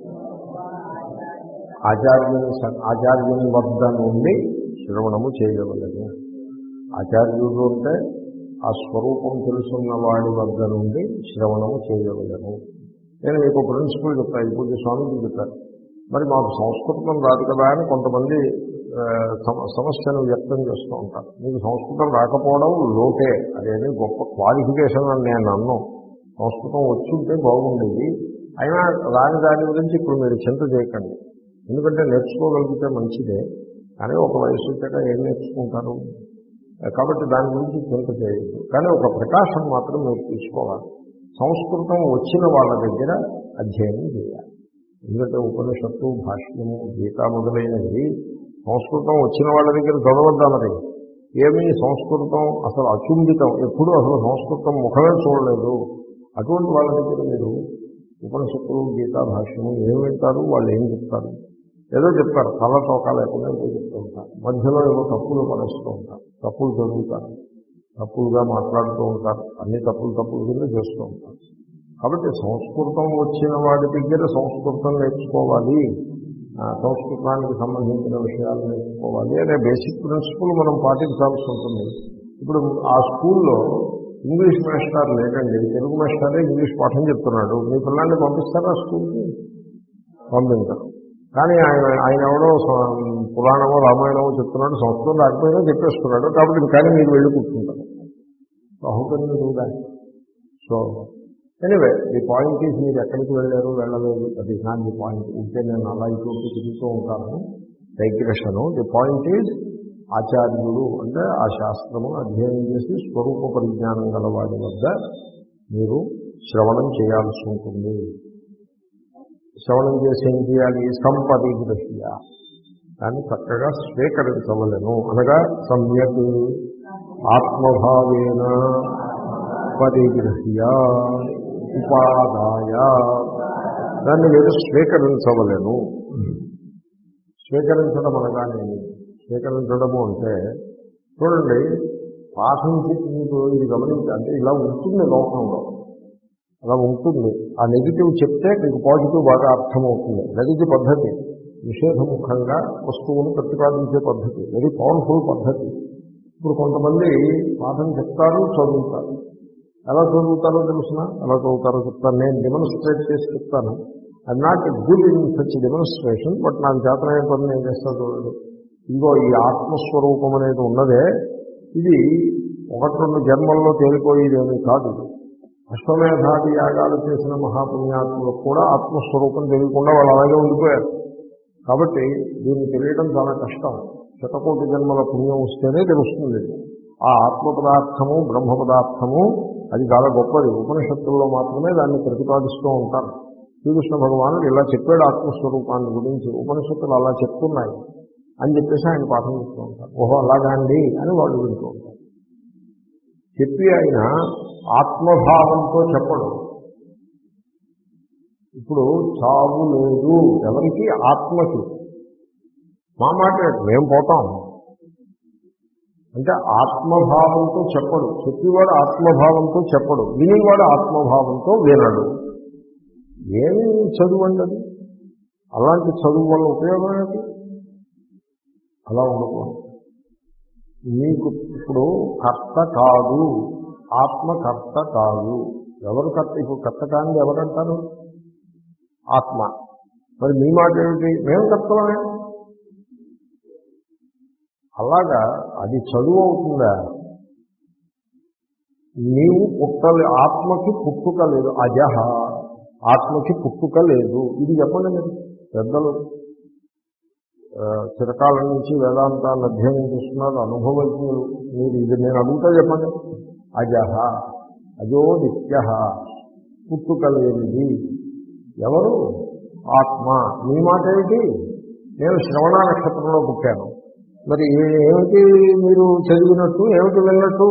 ఆచార్యుని ఆచార్యుని వద్ద నుండి శ్రవణము చేయవలెను. ఆచార్యుడు అంటే ఆ స్వరూపం తెలుసున్న వాడి వద్ద నుండి శ్రవణము చేయవలెను. నేను మీకు ప్రిన్సిపల్ చెప్తాను, ఇప్పుడు స్వామిజీ చెప్పారు. మరి మాకు సంస్కృతం రాదు కదా అని కొంతమంది సమస్యను వ్యక్తం చేస్తూ ఉంటారు. మీకు సంస్కృతం రాకపోవడం లోటే, అదేమి గొప్ప క్వాలిఫికేషన్ అని నేను అన్నాను. సంస్కృతం వచ్చుంటే బాగుండేది. అయినా రాని దాని గురించి ఇప్పుడు మీరు చింత చేయకండి. ఎందుకంటే నేర్చుకోగలిగితే మంచిదే, కానీ ఒక వయసు వచ్చాక ఏం నేర్చుకుంటారు. కాబట్టి దాని గురించి చింత చేయదు. కానీ ఒక ప్రికాషన్ మాత్రం మీరు తీసుకోవాలి. సంస్కృతం వచ్చిన వాళ్ళ దగ్గర అధ్యయనం చేయాలి. ఎందుకంటే ఉపనిషత్తు, భాష్యము, గీత మొదలైనవి సంస్కృతం వచ్చిన వాళ్ళ దగ్గర చదవద్దామని. ఏమీ సంస్కృతం అసలు అచుంబితం, ఎప్పుడూ అసలు సంస్కృతం ముఖమే చూడలేదు అటువంటి వాళ్ళ దగ్గర మీరు ఉపనిషత్తులు, గీతా, భాష్యము ఏం వింటారు, వాళ్ళు ఏం చెప్తారు, ఏదో చెప్తారు, తల తోక లేకుండా ఏదో చెప్తూ ఉంటారు. మధ్యలో ఏదో తప్పులు పడేస్తూ ఉంటారు, తప్పులు చదువుతారు, తప్పులుగా మాట్లాడుతూ ఉంటారు, అన్ని తప్పులు తప్పులు కింద చేస్తూ ఉంటారు. కాబట్టి సంస్కృతం వచ్చిన వాడి దగ్గర సంస్కృతం నేర్చుకోవాలి, సంస్కృతానికి సంబంధించిన విషయాలు నేర్చుకోవాలి అనే బేసిక్ ప్రిన్సిపల్ మనం పాటించాల్సి ఉంటుంది. ఇప్పుడు ఆ స్కూల్లో ఇంగ్లీష్ మాస్టర్ లేకండి, తెలుగు మాస్టరే ఇంగ్లీష్ పాఠం చెప్తున్నాడు. మీ పిల్లల్ని పంపిస్తారా స్కూల్కి? పంపించరు. కానీ ఆయన ఆయన ఎవడో పురాణమో రామాయణమో చెప్తున్నాడు, సంస్కృతం రాకపోయినా చెప్పేస్తున్నాడు. కాబట్టి కానీ మీరు వెళ్ళి కూర్చుంటారు. హౌకని రూగా. So anyway the point is, మీరు ఎక్కడికి వెళ్ళారు వెళ్ళలేదు అది ఈజ్ నాట్ ది పాయింట్. ఉంటే నేను అలా ఇటువంటి తిరుగుతూ ఉంటాను, డైగ్రెషను. ది పాయింట్ ఈజ్ ఆచార్యుడు అంటే ఆ శాస్త్రము అధ్యయనం చేసి స్వరూప పరిజ్ఞానం గల వాడి వద్ద మీరు శ్రవణం చేయాల్సి ఉంటుంది. శ్రవణం చేసి ఏం చేయాలి? సంపరిగ్రహ్య, దాన్ని చక్కగా స్వీకరించవలను. అనగా సమ్యక్ ఆత్మభావేన పరిగ్రహ్య ఉపాదాయ, దాన్ని మీరు స్వీకరించవలను. స్వీకరించడం అనగానే, స్వీకరించడము అంటే చూడండి, పాఠం చెప్పి మీకు ఇది గమనించి అంటే ఇలా ఉంటుంది లోకంలో, అలా ఉంటుంది. ఆ నెగిటివ్ చెప్తే మీకు పాజిటివ్ బాగా అర్థమవుతుంది. నెగిటివ్ పద్ధతి, నిషేధముఖంగా వస్తువును ప్రతిపాదించే పద్ధతి, వెరీ పవర్ఫుల్ పద్ధతి. ఇప్పుడు కొంతమంది పాఠం చెప్తారు, చదువుతారు. ఎలా చదువుతారో తెలుసిన, ఎలా చదువుతారో చెప్తాను, నేను డెమోన్స్ట్రేట్ చేసి చెప్తాను. I'm not good in such demonstration, but నాకు చేతనైన పని నేను చేస్తాను. చూడండి, ఇదిగో ఈ ఆత్మస్వరూపం అనేది ఉన్నదే, ఇది ఒకటి రెండు జన్మల్లో తేలిపోయేదేమీ కాదు. అశ్వమేధాది యాగాలు చేసిన మహాపుణ్యాత్ములకు కూడా ఆత్మస్వరూపం తెలియకుండా వాళ్ళు అలాగే ఉండిపోయారు. కాబట్టి దీన్ని తెలియడం చాలా కష్టం. శతకోటి జన్మల పుణ్యం వస్తేనే తెలుస్తుంది. ఆ ఆత్మ పదార్థము, బ్రహ్మ పదార్థము అది చాలా గొప్పది. ఉపనిషత్తుల్లో మాత్రమే దాన్ని ప్రతిపాదిస్తూ ఉంటారు. శ్రీకృష్ణ భగవానుడు ఇలా చెప్పాడు ఆత్మస్వరూపాన్ని గురించి, ఉపనిషత్తులు అలా చెప్తున్నాయి అని చెప్పేసి ఆయన పాఠం చెప్తూ ఉంటారు. ఓహో అలాగా అండి అని వాళ్ళు వింటూ ఉంటారు. చెప్పి ఆయన ఆత్మభావంతో చెప్పడు. ఇప్పుడు చావు లేదు ఎవరికి? ఆత్మకి. మా మాట మేము పోతాం అంటే ఆత్మభావంతో చెప్పడు. చెప్పేవాడు ఆత్మభావంతో చెప్పడు, వినేవాడు ఆత్మభావంతో వినడు. ఏమి చదువు అండి అది? అలాంటి చదువు వల్ల ఉపయోగం ఏంటి? అలా ఉండకూడదు. మీకు ఇప్పుడు కర్త కాదు, ఆత్మకర్త కాదు. ఎవరు కర్త? ఇప్పుడు కర్త కానిది ఎవరంటారు? ఆత్మ. మరి మీ మాట ఏమిటి? మేము కర్తలమే. అలాగా అది చదువు అవుతుందా? నీవు పుట్టలే, ఆత్మకి పుట్టుక లేదు. అజహ, ఆత్మకి పుట్టుక లేదు. ఇది చెప్పండి మీరు పెద్దలు. చిరకాలం నుంచి వేదాంతాన్ని అధ్యయనం చేస్తున్నారు, అనుభవజ్ఞులు. మీరు ఇది నేను అడుగుతా చెప్పండి. అజహ, అజో నిత్య, పుట్టుక లేనిది ఎవరు? ఆత్మ. మీ మాట ఏమిటి? నేను శ్రవణ నక్షత్రంలో పుట్టాను. మరి ఏమిటి మీరు చదివినట్టు, ఏమిటి విన్నట్టు?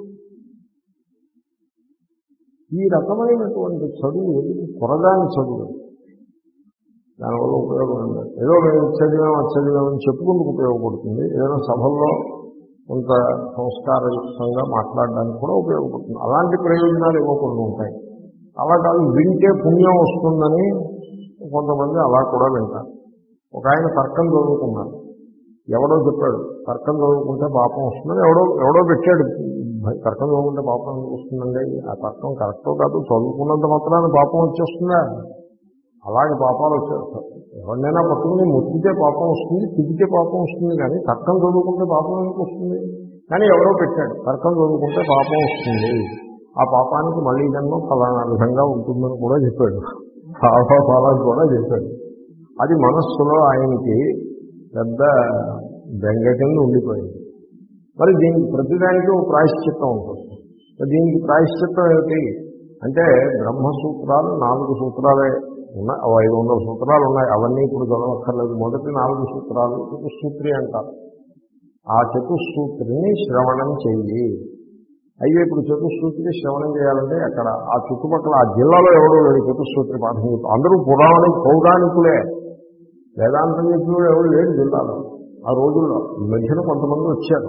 ఈ రకమైనటువంటి చదువు కొరగాని చదువు, దానివల్ల ఉపయోగం ఉంది. ఏదో మేము చదివాం అది చదివామని చెప్పుకుందుకు ఉపయోగపడుతుంది. ఏదైనా సభల్లో కొంత సంస్కారయుక్తంగా మాట్లాడడానికి కూడా ఉపయోగపడుతుంది. అలాంటి ప్రయోజనాలు ఇవ్వకుండా ఉంటాయి. అలా కాదు వింటే పుణ్యం వస్తుందని కొంతమంది అలా కూడా వింటారు. ఒక ఆయన తర్కం చదువుకున్నారు, ఎవడో చెప్పాడు తర్కం చదువుకుంటే పాపం వస్తుందని. ఎవడో ఎవడో పెట్టాడు, తర్కం చదువుకుంటే పాపం వస్తుందండి. ఆ తర్కం కరెక్టో కాదు, చదువుకున్నంత మాత్రాన పాపం వచ్చేస్తుందా? అలాగే పాపాలు వచ్చేస్తారు. ఎవరినైనా పట్టుకుని మొత్తితే పాపం వస్తుంది, తిరిగితే పాపం వస్తుంది, కానీ తర్కం చదువుకుంటే పాపం ఎందుకు వస్తుంది? కానీ ఎవరో పెట్టాడు తర్కం చదువుకుంటే పాపం వస్తుంది, ఆ పాపానికి మళ్ళీ జన్మ ఫలానా విధంగా ఉంటుందని కూడా చెప్పాడు. పాపాలని కూడా చెప్పాడు. అది మనస్సులో ఆయనకి పెద్ద బెంగ కింద ఉండిపోయింది. మరి దీనికి ప్రతిదానికి ఒక ప్రాయశ్చిత్తం ఉంటుంది. దీనికి ప్రాయశ్చిత్తం ఏమిటి అంటే, బ్రహ్మసూత్రాలు నాలుగు సూత్రాలే ఉన్నాయి, ఐదు వందల సూత్రాలు ఉన్నాయి. అవన్నీ ఇప్పుడు చదవక్కర్లేదు. మొదటి నాలుగు సూత్రాలు చతుస్సూత్రి అంటారు. ఆ చతుస్సూత్రిని శ్రవణం చెయ్యి. అయ్యే ఇప్పుడు చతుస్సూత్రి శ్రవణం చేయాలంటే అక్కడ ఆ చుట్టుపక్కల ఆ జిల్లాలో ఎవడో లేడు చతుస్సూత్రి పాఠం చెప్పి. అందరూ పురాణ పౌరాణికులే, వేదాంతం చెప్పిన ఎవరు లేడు జిల్లాలో ఆ రోజుల్లో. ఈ మధ్యన కొంతమంది వచ్చారు.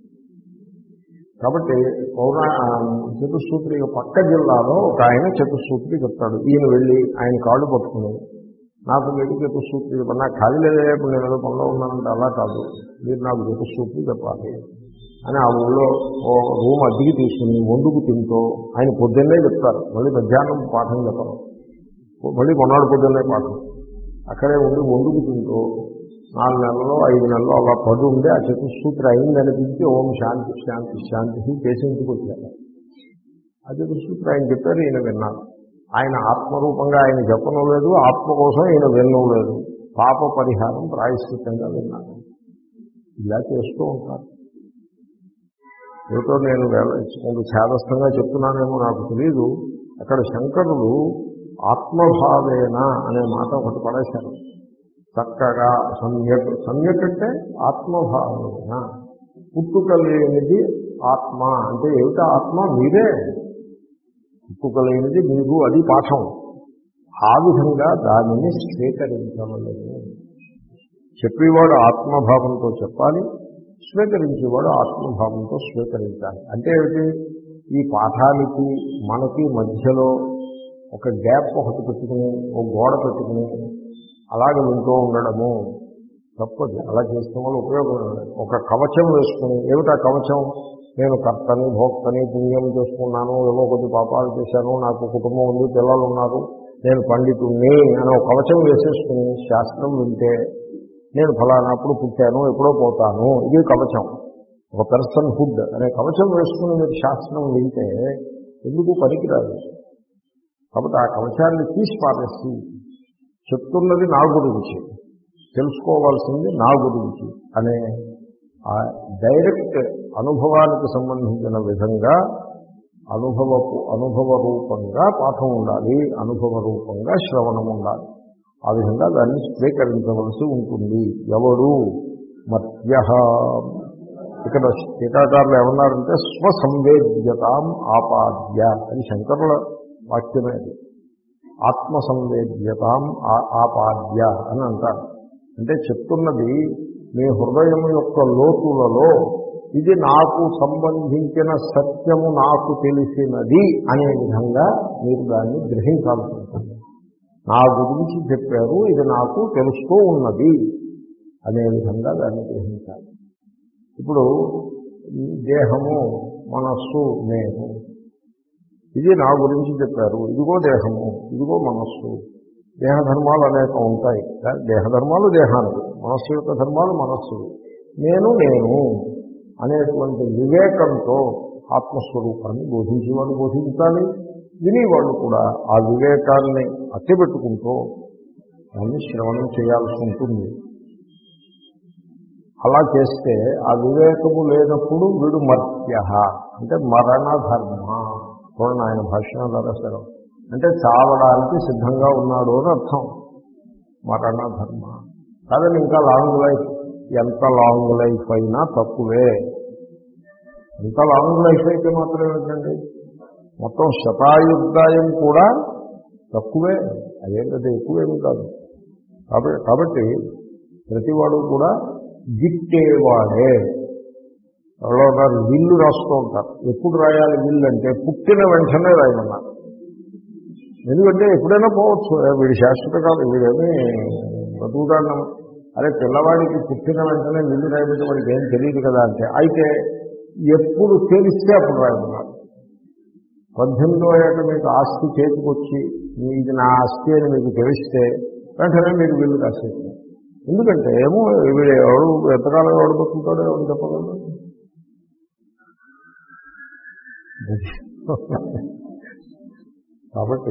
కాబట్టి పౌరా చతుస్సూత్రి పక్క జిల్లాలో ఒక ఆయన చతుస్సూత్రి చెప్తాడు. ఈయన వెళ్ళి ఆయన కాళ్ళు పట్టుకుని, నాకు వెళ్ళి చతుస్సూత్రి చెప్పండి, నాకు ఖాళీ లేదే, ఇప్పుడు నేను ఏదో పనిలో ఉన్నానంటే అలా కాదు, మీరు నాకు చతుస్సూత్రి చెప్పాలి అని ఆ ఊళ్ళో ఓ రూమ్ అద్దెకి తీసుకుని వండుకు తింటూ ఆయన పొద్దున్నే చెప్తారు. మళ్ళీ మధ్యాహ్నం పాఠం చెప్పరు, మళ్ళీ మొన్నటి పొద్దున్నే పాఠం. అక్కడే ఉండి వండుకు తింటూ నాలుగు నెలల్లో ఐదు నెలల్లో అలా పడు ఉండే ఆ చతుస్సూత్రి అయిందనిపించి ఓం శాంతి శాంతి శాంతి చేసేందుకు వచ్చారు. ఆ చతుస్సూత్రి ఆయన చెప్పారు, ఈయన విన్నారు. ఆయన ఆత్మరూపంగా ఆయన చెప్పడం లేదు, ఆత్మ కోసం ఈయన వినడం లేదు. పాప పరిహారం ప్రాయశ్చిత్తంగా విన్నారు. ఇలా చేస్తూ ఉంటారు. ఏదో నేను కొంత ఛాదస్థంగా చెప్తున్నానేమో నాకు తెలీదు. అక్కడ శంకరులు ఆత్మభావేన అనే మాట ఒకటి పడేశారు. చక్కగా సమ్యక్ సమ్యక్ అంటే ఆత్మభావేన, పుట్టుక లేనిది ఆత్మ అంటే ఏమిటా? ఆత్మ మీరే, పుట్టుక లేనిది మీరు, అది పాఠం. ఆ విధంగా దానిని స్వీకరించవలేదు. చెప్పేవాడు ఆత్మభావంతో చెప్పాలి, స్వీకరించేవాడు ఆత్మభావంతో స్వీకరించాలి. అంటే ఏమిటి? ఈ పాఠానికి మనకి మధ్యలో ఒక గ్యాప్ ఒకటి పెట్టుకుని, ఒక గోడ పెట్టుకుని అలాగే వింటూ ఉండడము తప్పదు. అలా చేసిన వాళ్ళు ఉపయోగం లేదు. ఒక కవచం వేసుకుని, ఏమిటా కవచం? నేను కర్తని భోక్తని పుణ్యం చేసుకున్నాను, ఏవో కొద్ది పాపాలు చేశాను, నాకు కుటుంబం ఉంది, పిల్లలు ఉన్నారు, నేను పండితుణ్ణి అని ఒక కవచం వేసేసుకుని శాస్త్రం వింటే నేను ఫలానాప్పుడు పుట్టాను, ఎప్పుడో పోతాను, ఇది కవచం. ఒక పర్సన్ హుడ్ అనే కవచం వేసుకుని మీరు శాస్త్రం వింటే ఎందుకు పనికిరాదు. కాబట్టి ఆ కవచాన్ని తీసి పారేసి చెప్తున్నది నా గురించి, తెలుసుకోవాల్సింది నా గురించి అనే ఆ డైరెక్ట్ అనుభవానికి సంబంధించిన విధంగా అనుభవపు అనుభవ రూపంగా పాఠం ఉండాలి, అనుభవ రూపంగా శ్రవణం ఉండాలి. ఆ విధంగా దాన్ని స్వీకరించవలసి ఉంటుంది. ఎవడు? మర్త్య. ఇక్కడ టీకాకారులు ఏమన్నారంటే స్వసంవేద్యతాం ఆపాద్య అని శంకరుల వాక్యమే. ఆత్మసంవేద్యతాం ఆపాద్య అని అంటారు. అంటే చెప్తున్నది మీ హృదయం యొక్క లోతులలో ఇది నాకు సంబంధించిన సత్యము, నాకు తెలిసినది అనే విధంగా మీరు దాన్ని గ్రహించాల్సి ఉంటుంది. నా గురించి చెప్పారు, ఇది నాకు తెలుస్తూ ఉన్నది అనే విధంగా దాన్ని గ్రహించాలి. ఇప్పుడు దేహము, మనస్సు, నేను, ఇది నా గురించి చెప్పారు. ఇదిగో దేహము, ఇదిగో మనస్సు. దేహధర్మాలు అనేక ఉంటాయి. దేహధర్మాలు దేహానికి, మనస్సు యొక్క ధర్మాలు మనస్సు. నేను నేను అనేటువంటి వివేకంతో ఆత్మస్వరూపాన్ని బోధించేవాళ్ళు బోధించాలి. వినేవాళ్ళు కూడా ఆ వివేకాన్ని అట్టబెట్టుకుంటూ దాన్ని శ్రవణం చేయాల్సి ఉంటుంది. అలా చేస్తే ఆ వివేకము లేనప్పుడు వీడు మర్త్య అంటే మరణ ధర్మ. చూడండి ఆయన భాష్యం రాశారు, అంటే చావడానికి సిద్ధంగా ఉన్నాడు అని అర్థం. మరణ ధర్మ కాదని ఇంకా లాంగ్ లైఫ్. ఎంత లాంగ్ లైఫ్ అయినా తక్కువే. ఎంత లాంగ్ లైఫ్ అయితే మాత్రం ఏంటండి, మొత్తం శతాయుర్దాయం కూడా తక్కువే. అదేంటంటే ఎక్కువేమీ కాదు. కాబట్టి కాబట్టి ప్రతివాడు కూడా గిట్టేవాడే. ఎవరో గారు విల్లు రాస్తూ ఉంటారు. ఎప్పుడు రాయాలి విల్లు అంటే పుట్టిన వెంటనే రాయమన్నారు. ఎందుకంటే ఎప్పుడైనా పోవచ్చు, వీడి శాశ్వత కాదు, వీడేమీ బతుకుతాడు. అరే పిల్లవాడికి పుట్టిన వెంటనే విల్లు రాయబట్టి వాడికి ఏం తెలియదు కదా అంటే, అయితే ఎప్పుడు తెలిస్తే అప్పుడు రాయమన్నారు. పద్దెనిమిదో ఏట మీకు ఆస్తి చేతికొచ్చి ఇది నా ఆస్తి అని మీకు తెలిస్తే వెంటనే మీరు విల్లు రాసేస్తారు. ఎందుకంటే ఏమో వీడు ఎవడు ఎంతకాలం ఎవడు బతుకుతాడో ఎవరు చెప్పగలరు. కాబట్టి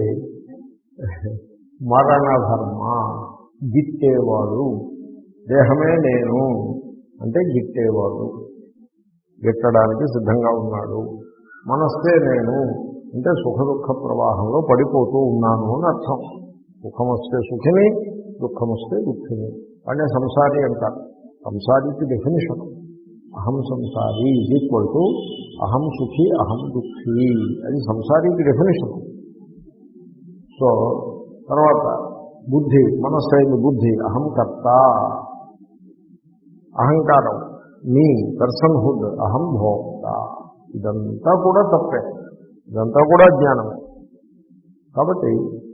మరణ ధర్మ, గిట్టేవాడు. దేహమే నేను అంటే గిట్టేవాడు, గిట్టడానికి సిద్ధంగా ఉన్నాడు. మనస్సే నేను అంటే సుఖ దుఃఖ ప్రవాహంలో పడిపోతూ ఉన్నాను అని అర్థం. సుఖమొస్తే సుఖిని, దుఃఖమొస్తే దుఃఖిని. అంటే సంసారి అంటారు. సంసారికి డెఫినిషన్ అహం సంసారి ఈజ్ ఈక్వల్ టు అహం సుఖి అహం దుఃఖి. అది సంసారికి డెఫినిషన్. సో తర్వాత బుద్ధి, మనస్సు అయింది బుద్ధి. అహం కర్త, అహంకారం మీ పర్సన్హుడ్, అహం భోక్త. ఇదంతా కూడా తప్పే, ఇదంతా కూడా జ్ఞానమే. కాబట్టి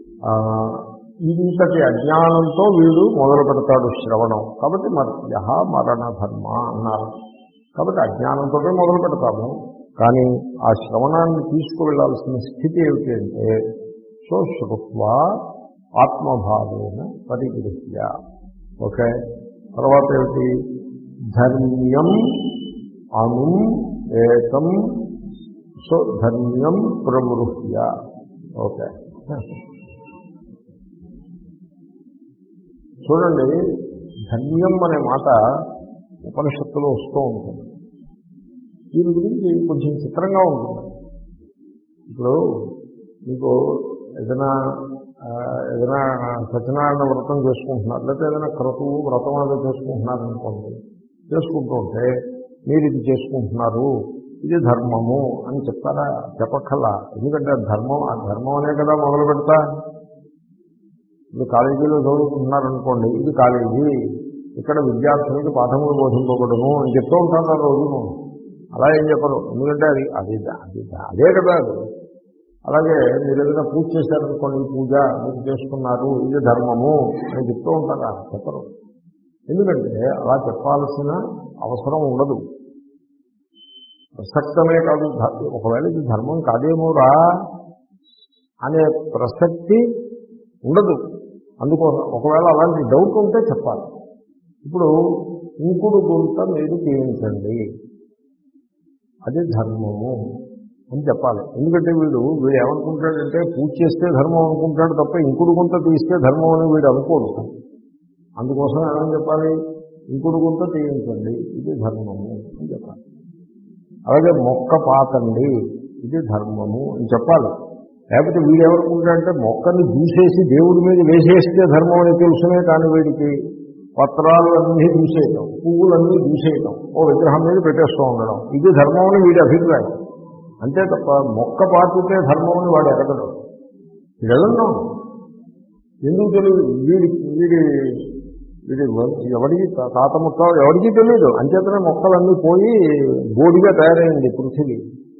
ఇంతటి అజ్ఞానంతో వీడు మొదలు పెడతాడు శ్రవణం. కాబట్టి మర్త్యః మరణ ధర్మ అన్నారు. కాబట్టి అజ్ఞానంతో మొదలు పెడతాము. కానీ ఆ శ్రవణాన్ని తీసుకువెళ్లాల్సిన స్థితి ఏమిటి అంటే, సో శ్రుత్వా ఆత్మభావేన పరిగృహ్య. ఓకే, తర్వాత ఏమిటి, ధర్మ్యం అను ఏకం. సో ధర్మ్యం ప్రవృహ్య. ఓకే, చూడండి, ధర్మ్యం అనే మాట ఉపనిషత్తులో వస్తూ ఉంటుంది. దీని గురించి కొంచెం చిత్రంగా ఉంటుంది. ఇప్పుడు మీకు ఏదైనా ఏదైనా సత్యనారాయణ వ్రతం చేసుకుంటున్నారు, లేకపోతే ఏదైనా క్రతువు వ్రతం అనేది చేసుకుంటున్నారు అనుకోండి. చేసుకుంటూ ఉంటే మీరు ఇది చేసుకుంటున్నారు, ఇది ధర్మము అని చెప్తారా? చెప్పక్కర్లా. ఎందుకంటే ధర్మం, ఆ ధర్మం అనే కదా మొదలు పెడతా. ఇప్పుడు కాలేజీలో చదువుకుంటున్నారనుకోండి, ఇది కాలేజీ, ఇక్కడ విద్యార్థులకి పాఠములు బోధింపబడును అని చెప్తూ ఉంటారు ఆ రోజును. అలా ఏం చెప్పరు, ఎందుకంటే అది అది అది అదే కదా అది. అలాగే మీరు ఏదైనా పూజ చేశారనుకోండి, పూజ మీరు చేసుకున్నారు, ఇది ధర్మము అని చెప్తూ ఉంటారా? చెప్పరు. ఎందుకంటే అలా చెప్పాల్సిన అవసరం ఉండదు. ప్రసక్తమే కాదు, ఒకవేళ ఇది ధర్మం కాదేమోరా అనే ప్రసక్తి ఉండదు. అందుకోసం ఒకవేళ అలాంటి డౌట్ ఉంటే చెప్పాలి. ఇప్పుడు ఇంకుడు గుంట మీరు తీయించండి, అది ధర్మము అని చెప్పాలి. ఎందుకంటే వీడు వీడు ఏమనుకుంటాడంటే పూజ చేస్తే ధర్మం అనుకుంటాడు తప్ప ఇంకుడు గుంట తీస్తే ధర్మం అని వీడు అనుకోడు. అందుకోసం ఏమని చెప్పాలి, ఇంకుడు గుంట తీయించండి, ఇది ధర్మము అని చెప్పాలి. అలాగే మొక్క పాతండి, ఇది ధర్మము అని చెప్పాలి. లేకపోతే వీడు ఏమనుకుంటాడంటే మొక్కని దూసేసి దేవుడి మీద వేసేస్తే ధర్మం అని తెలుసునే, కానీ వీడికి పత్రాలు అన్నీ దూసేయటం, పువ్వులన్నీ దూసేయటం, ఓ విగ్రహం మీద పెట్టేస్తూ ఉండడం, ఇది ధర్మం అని వీడి అభిప్రాయం. అంతే తప్ప మొక్క పాతితే ధర్మం అని వాడు ఎగదడం. వీడెళ్ళడం ఎందుకు తెలియదు, వీడి వీడి వీడి ఎవరికి తాత మొక్క ఎవరికీ తెలియదు. అంచేతనే మొక్కలన్నీ పోయి బోడిగా తయారైంది పృథివీ.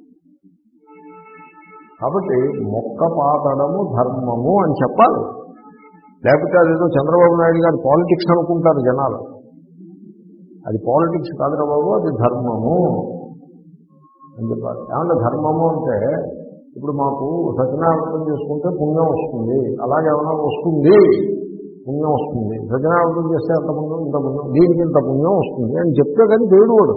కాబట్టి మొక్క పాతడము ధర్మము అని చెప్పాలి. లేకపోతే అదేదో చంద్రబాబు నాయుడు గారు పాలిటిక్స్ అనుకుంటారు జనాలు. అది పాలిటిక్స్ కాదురా బాబు, అది ధర్మము అని చెప్పాలి. ఏమంటే ధర్మము అంటే ఇప్పుడు మాకు సత్యనారాయణ చేసుకుంటే పుణ్యం వస్తుంది, అలాగే ఏమైనా వస్తుంది, పుణ్యం వస్తుంది, సత్యనారాయణ చేస్తే అంత పుణ్యం, ఇంత పుణ్యం, దీనికి ఇంత పుణ్యం వస్తుంది అని చెప్తే కానీ దేవుడు వాడు.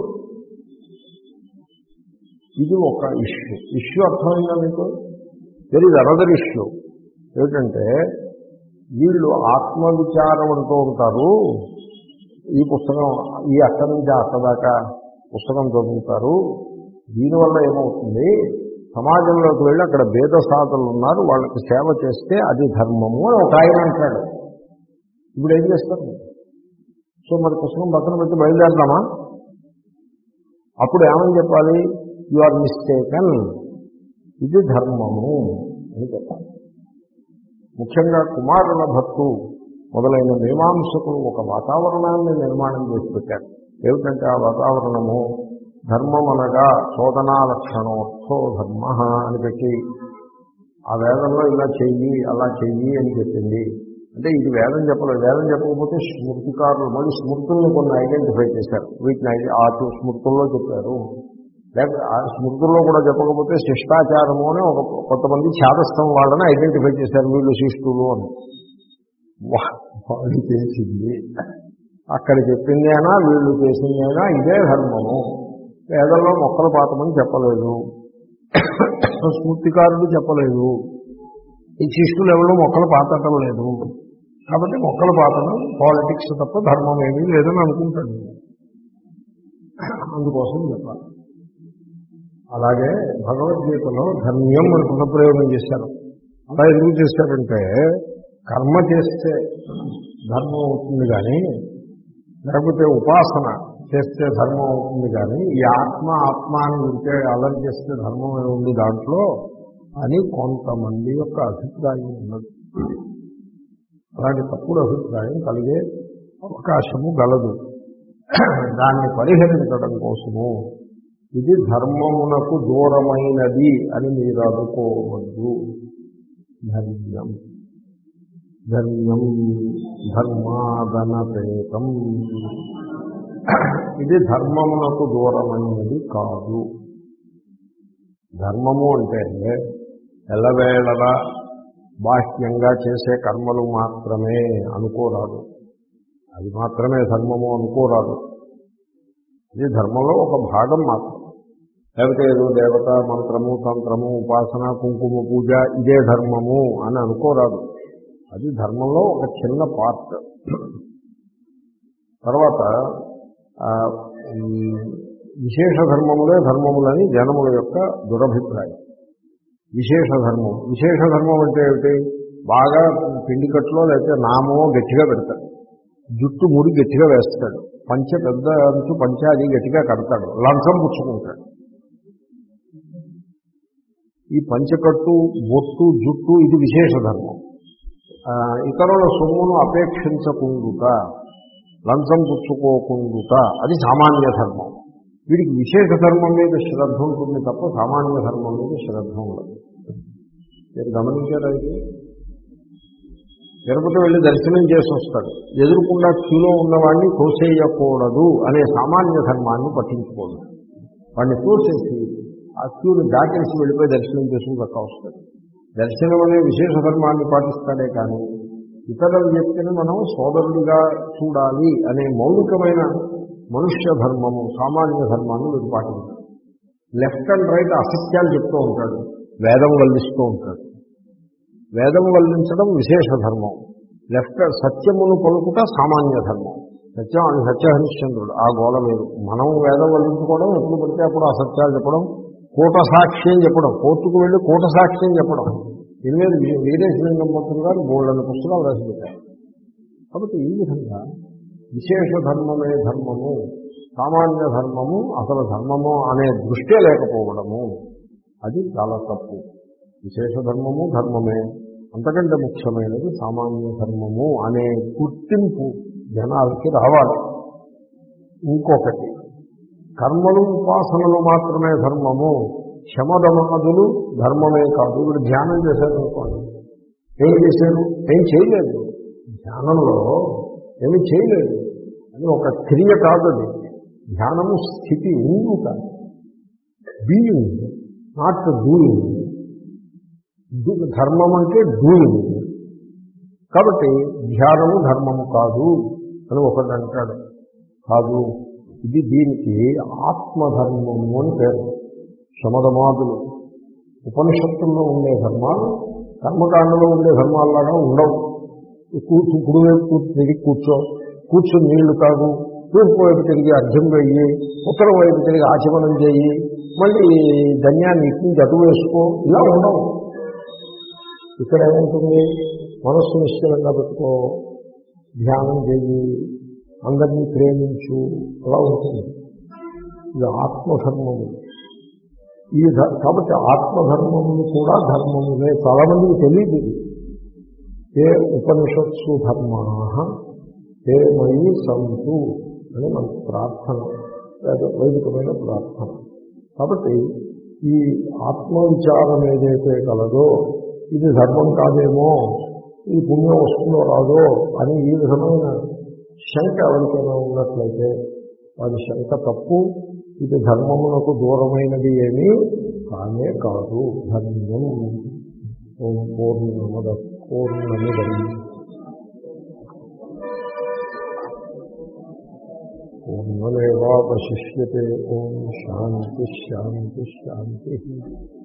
ఇది ఒక ఇష్యూ. ఇష్యూ అర్థమైందా మీకు? తెలియదు. అనదర్ ఇష్యూ ఏమిటంటే, వీళ్ళు ఆత్మవిచారం అంటూ ఉంటారు. ఈ పుస్తకం ఈ అక్కడి నుంచి అక్క దాకా పుస్తకం చదువుతారు. దీనివల్ల ఏమవుతుంది, సమాజంలోకి వెళ్ళి అక్కడ భేద సాధనలు ఉన్నారు, వాళ్ళకి సేవ చేస్తే అది ధర్మము అని ఒక ఆయన అంటాడు. ఇప్పుడు ఏం చేస్తారు? సో మరి పుస్తకం పక్కన పెట్టి బయలుదేరదామా? అప్పుడు ఏమని చెప్పాలి? యు ఆర్ మిస్టేకన్, ఇది ధర్మము అని చెప్పాలి. ముఖ్యంగా కుమారుల భట్టు మొదలైన మీమాంసకులు ఒక వాతావరణాన్ని నిర్మాణం చేసి పెట్టారు. ఏమిటంటే ఆ వాతావరణము ధర్మం అనగా శోధనా లక్షణోత్సో ధర్మ అని పెట్టి ఆ వేదంలో ఇలా చెయ్యి అలా చెయ్యి అని చెప్పింది. అంటే ఇది వేదం చెప్పలేదు. వేదం చెప్పకపోతే స్మృతికారులు మళ్ళీ స్మృతులను కొన్ని ఐడెంటిఫై చేశారు. వీటిని ఆ స్మృతుల్లో చెప్పారు. లేకపోతే ఆ స్మృతుల్లో కూడా చెప్పకపోతే శిష్టాచారము అని ఒక కొంతమంది ఛాదస్థం వాళ్ళని ఐడెంటిఫై చేశారు. వీళ్ళు శిష్టులు అని. వాళ్ళు చేసింది అక్కడ చెప్పింది అయినా వీళ్ళు చేసింది అయినా ఇదే ధర్మము. వేదంలో మొక్కలు పాతమని చెప్పలేదు, స్మృతికారులు చెప్పలేదు, ఈ శిష్టులు ఎవరు మొక్కలు పాతటం లేదు. కాబట్టి మొక్కలు పాతడం పాలిటిక్స్ తప్ప ధర్మం ఏమీ లేదని అనుకుంటాడు. అందుకోసం చెప్పాలి. అలాగే భగవద్గీతలో ధర్మ్యం అని పునఃప్రయోగం చేశారు. అలా ఎందుకు చేశారంటే కర్మ చేస్తే ధర్మం అవుతుంది కానీ, లేకపోతే ఉపాసన చేస్తే ధర్మం అవుతుంది కానీ ఈ ఆత్మ ఆత్మ అని ఉంటే అలర్ చేస్తే ధర్మం ఏముంది దాంట్లో అని కొంతమంది యొక్క అభిప్రాయం ఉన్నది. అలాంటి తప్పుడు అభిప్రాయం కలిగే అవకాశము గలదు. దాన్ని పరిహరించడం కోసము ఇది ధర్మమునకు దూరమైనది అని మీరు అనుకోవద్దు. ధర్మ్యం ధర్మ్యం ధర్మాదనపేతం, ఇది ధర్మమునకు దూరమైనది కాదు. ధర్మము అంటే ఎల్లవేళలా బాహ్యంగా చేసే కర్మలు మాత్రమే అనుకోరాదు. అది మాత్రమే ధర్మము అనుకోరాదు. ఇది ధర్మంలో ఒక భాగం మాత్రం. లేకపోతే ఏదో దేవత మంత్రము తంత్రము ఉపాసన కుంకుమ పూజ ఇదే ధర్మము అని అనుకోరాదు. అది ధర్మంలో ఒక చిన్న పార్ట్. తర్వాత విశేష ధర్మములే ధర్మములని జనముల యొక్క దురభిప్రాయం. విశేష ధర్మం విశేష ధర్మం అంటే ఏమిటి? బాగా పిండికట్లో లేకపోతే నామో గట్టిగా పెడతాడు, జుట్టు ముడి గట్టిగా వేస్తాడు, పంచ పెద్ద అంచు పంచాది గట్టిగా కడతాడు, లంచం పుచ్చుకుంటాడు. ఈ పంచకట్టు బొట్టు జుట్టు ఇది విశేష ధర్మం. ఇతరుల సొమ్మును అపేక్షించకుండుట, లంచం పుచ్చుకోకుండుట అది సామాన్య ధర్మం. వీడికి విశేష ధర్మం మీద శ్రద్ధ ఉంటుంది తప్ప సామాన్య ధర్మం మీద శ్రద్ధ ఉండదు. మీరు గమనించారా? ఇది తిరుపతి వెళ్ళి దర్శనం చేసి వస్తాడు, ఎదురుకుండా క్యూలో ఉన్నవాడిని తోసేయకూడదు అనే సామాన్య ధర్మాన్ని పట్టించుకోడు. వాడిని తోసేసి ఆ క్యూని దాటేసి వెళ్ళిపోయి దర్శనం చేసుకుని దక్క వస్తాడు. దర్శనం అనే విశేష ధర్మాన్ని పాటిస్తాడే కానీ ఇతర వ్యక్తిని మనం సోదరుడిగా చూడాలి అనే మౌలికమైన మనుష్య ధర్మము సామాన్య ధర్మాన్ని వీడు పాటించాడు. లెఫ్ట్ అండ్ రైట్ అసత్యాలు చెప్తూ ఉంటాడు, వేదం వల్లిస్తూ ఉంటాడు. వేదం వల్లించడం విశేష ధర్మం, లెఫ్ట్ సత్యమును పలుకుట సామాన్య ధర్మం. సత్యం అని సత్యహరిశ్చంద్రుడు ఆ గోళ వేరు. మనం వేదం వల్లించుకోవడం, ఎప్పుడు పడితే అప్పుడు అసత్యాలు చెప్పడం, కూట సాక్ష్యం చెప్పడం, కోర్టుకు వెళ్ళి కూట సాక్ష్యం చెప్పడం. దీని మీద వీరేశలింగం పంతులు గారు బోల్డని పుస్తకాలు రాసి పెట్టారు. కాబట్టి ఈ విధంగా విశేష ధర్మమే ధర్మము, సామాన్య ధర్మము అసలు ధర్మము అనే దృష్టే లేకపోవడము అది చాలా తప్పు. విశేష ధర్మము ధర్మమే, అంతకంటే ముఖ్యమైనది సామాన్య ధర్మము అనే గుర్తింపు జనాలకి రావాలి. ఇంకొకటి, కర్మలు ఉపాసనలు మాత్రమే ధర్మము, శమదమాదులు ధర్మమే కాదు. ఇప్పుడు ధ్యానం చేశారు అనుకోండి, ఏం చేశారు? ఏం చేయలేదు. ధ్యానంలో ఏమి చేయలేదు, అది ఒక క్రియ కాదు. అది ధ్యానము స్థితి ఉండుట, బీయింగ్ నాట్ డూయింగ్. ధర్మం అంటే డూయింగ్. కాబట్టి ధ్యానము ధర్మము కాదు అని ఒకటి అంటాడు. కాదు, ఇది దీనికి ఆత్మధర్మము అని పేరు. శమదమాదులు ఉపనిషత్తుల్లో ఉండే ధర్మాలు కర్మకాండలో ఉండే ధర్మాల్లాగా ఉండవు. కూర్చు కుడివైపు తిరిగి కూర్చో, కూర్చుని నీళ్లు తాగు, తూర్పు వైపు తిరిగి అర్ఘ్యం వెయ్యి, ఉత్తరం వైపు తిరిగి ఆచమనం చేయి, మళ్ళీ ధన్యాన్ని ఇచ్చి అటు వేసుకో, ఇలా ఉండవు. ఇక్కడ ఏముంటుంది? మనస్సు నిశ్చలంగా పెట్టుకో, ధ్యానం చేయి, అందరినీ ప్రేమించు, అలా ఉంటుంది. ఇది ఆత్మధర్మము. ఈ కాబట్టి ఆత్మధర్మములు కూడా ధర్మములే. చాలా మందికి తెలియదు ఇది. ఏ ఉపనిషత్సు ధర్మా ఏ మయి సంతు అని మన ప్రార్థన, లేదా వైదికమైన ప్రార్థన. కాబట్టి ఈ ఆత్మవిచారం ఏదైతే కలదో ఇది ధర్మం కాదేమో, ఈ పుణ్యం వస్తుందో రాదో అని ఈ విధమైన శంక ఎవరికైనా ఉన్నట్లయితే వారి శంక తప్పు. ఇది ధర్మమునకు దూరమైనది ఏమీ కానే కాదు. ధర్మం ఓం పూర్ణమద పూర్ణమిదం పూర్ణమేవావశిష్యతే. ఓం శాంతి శాంతి శాంతి.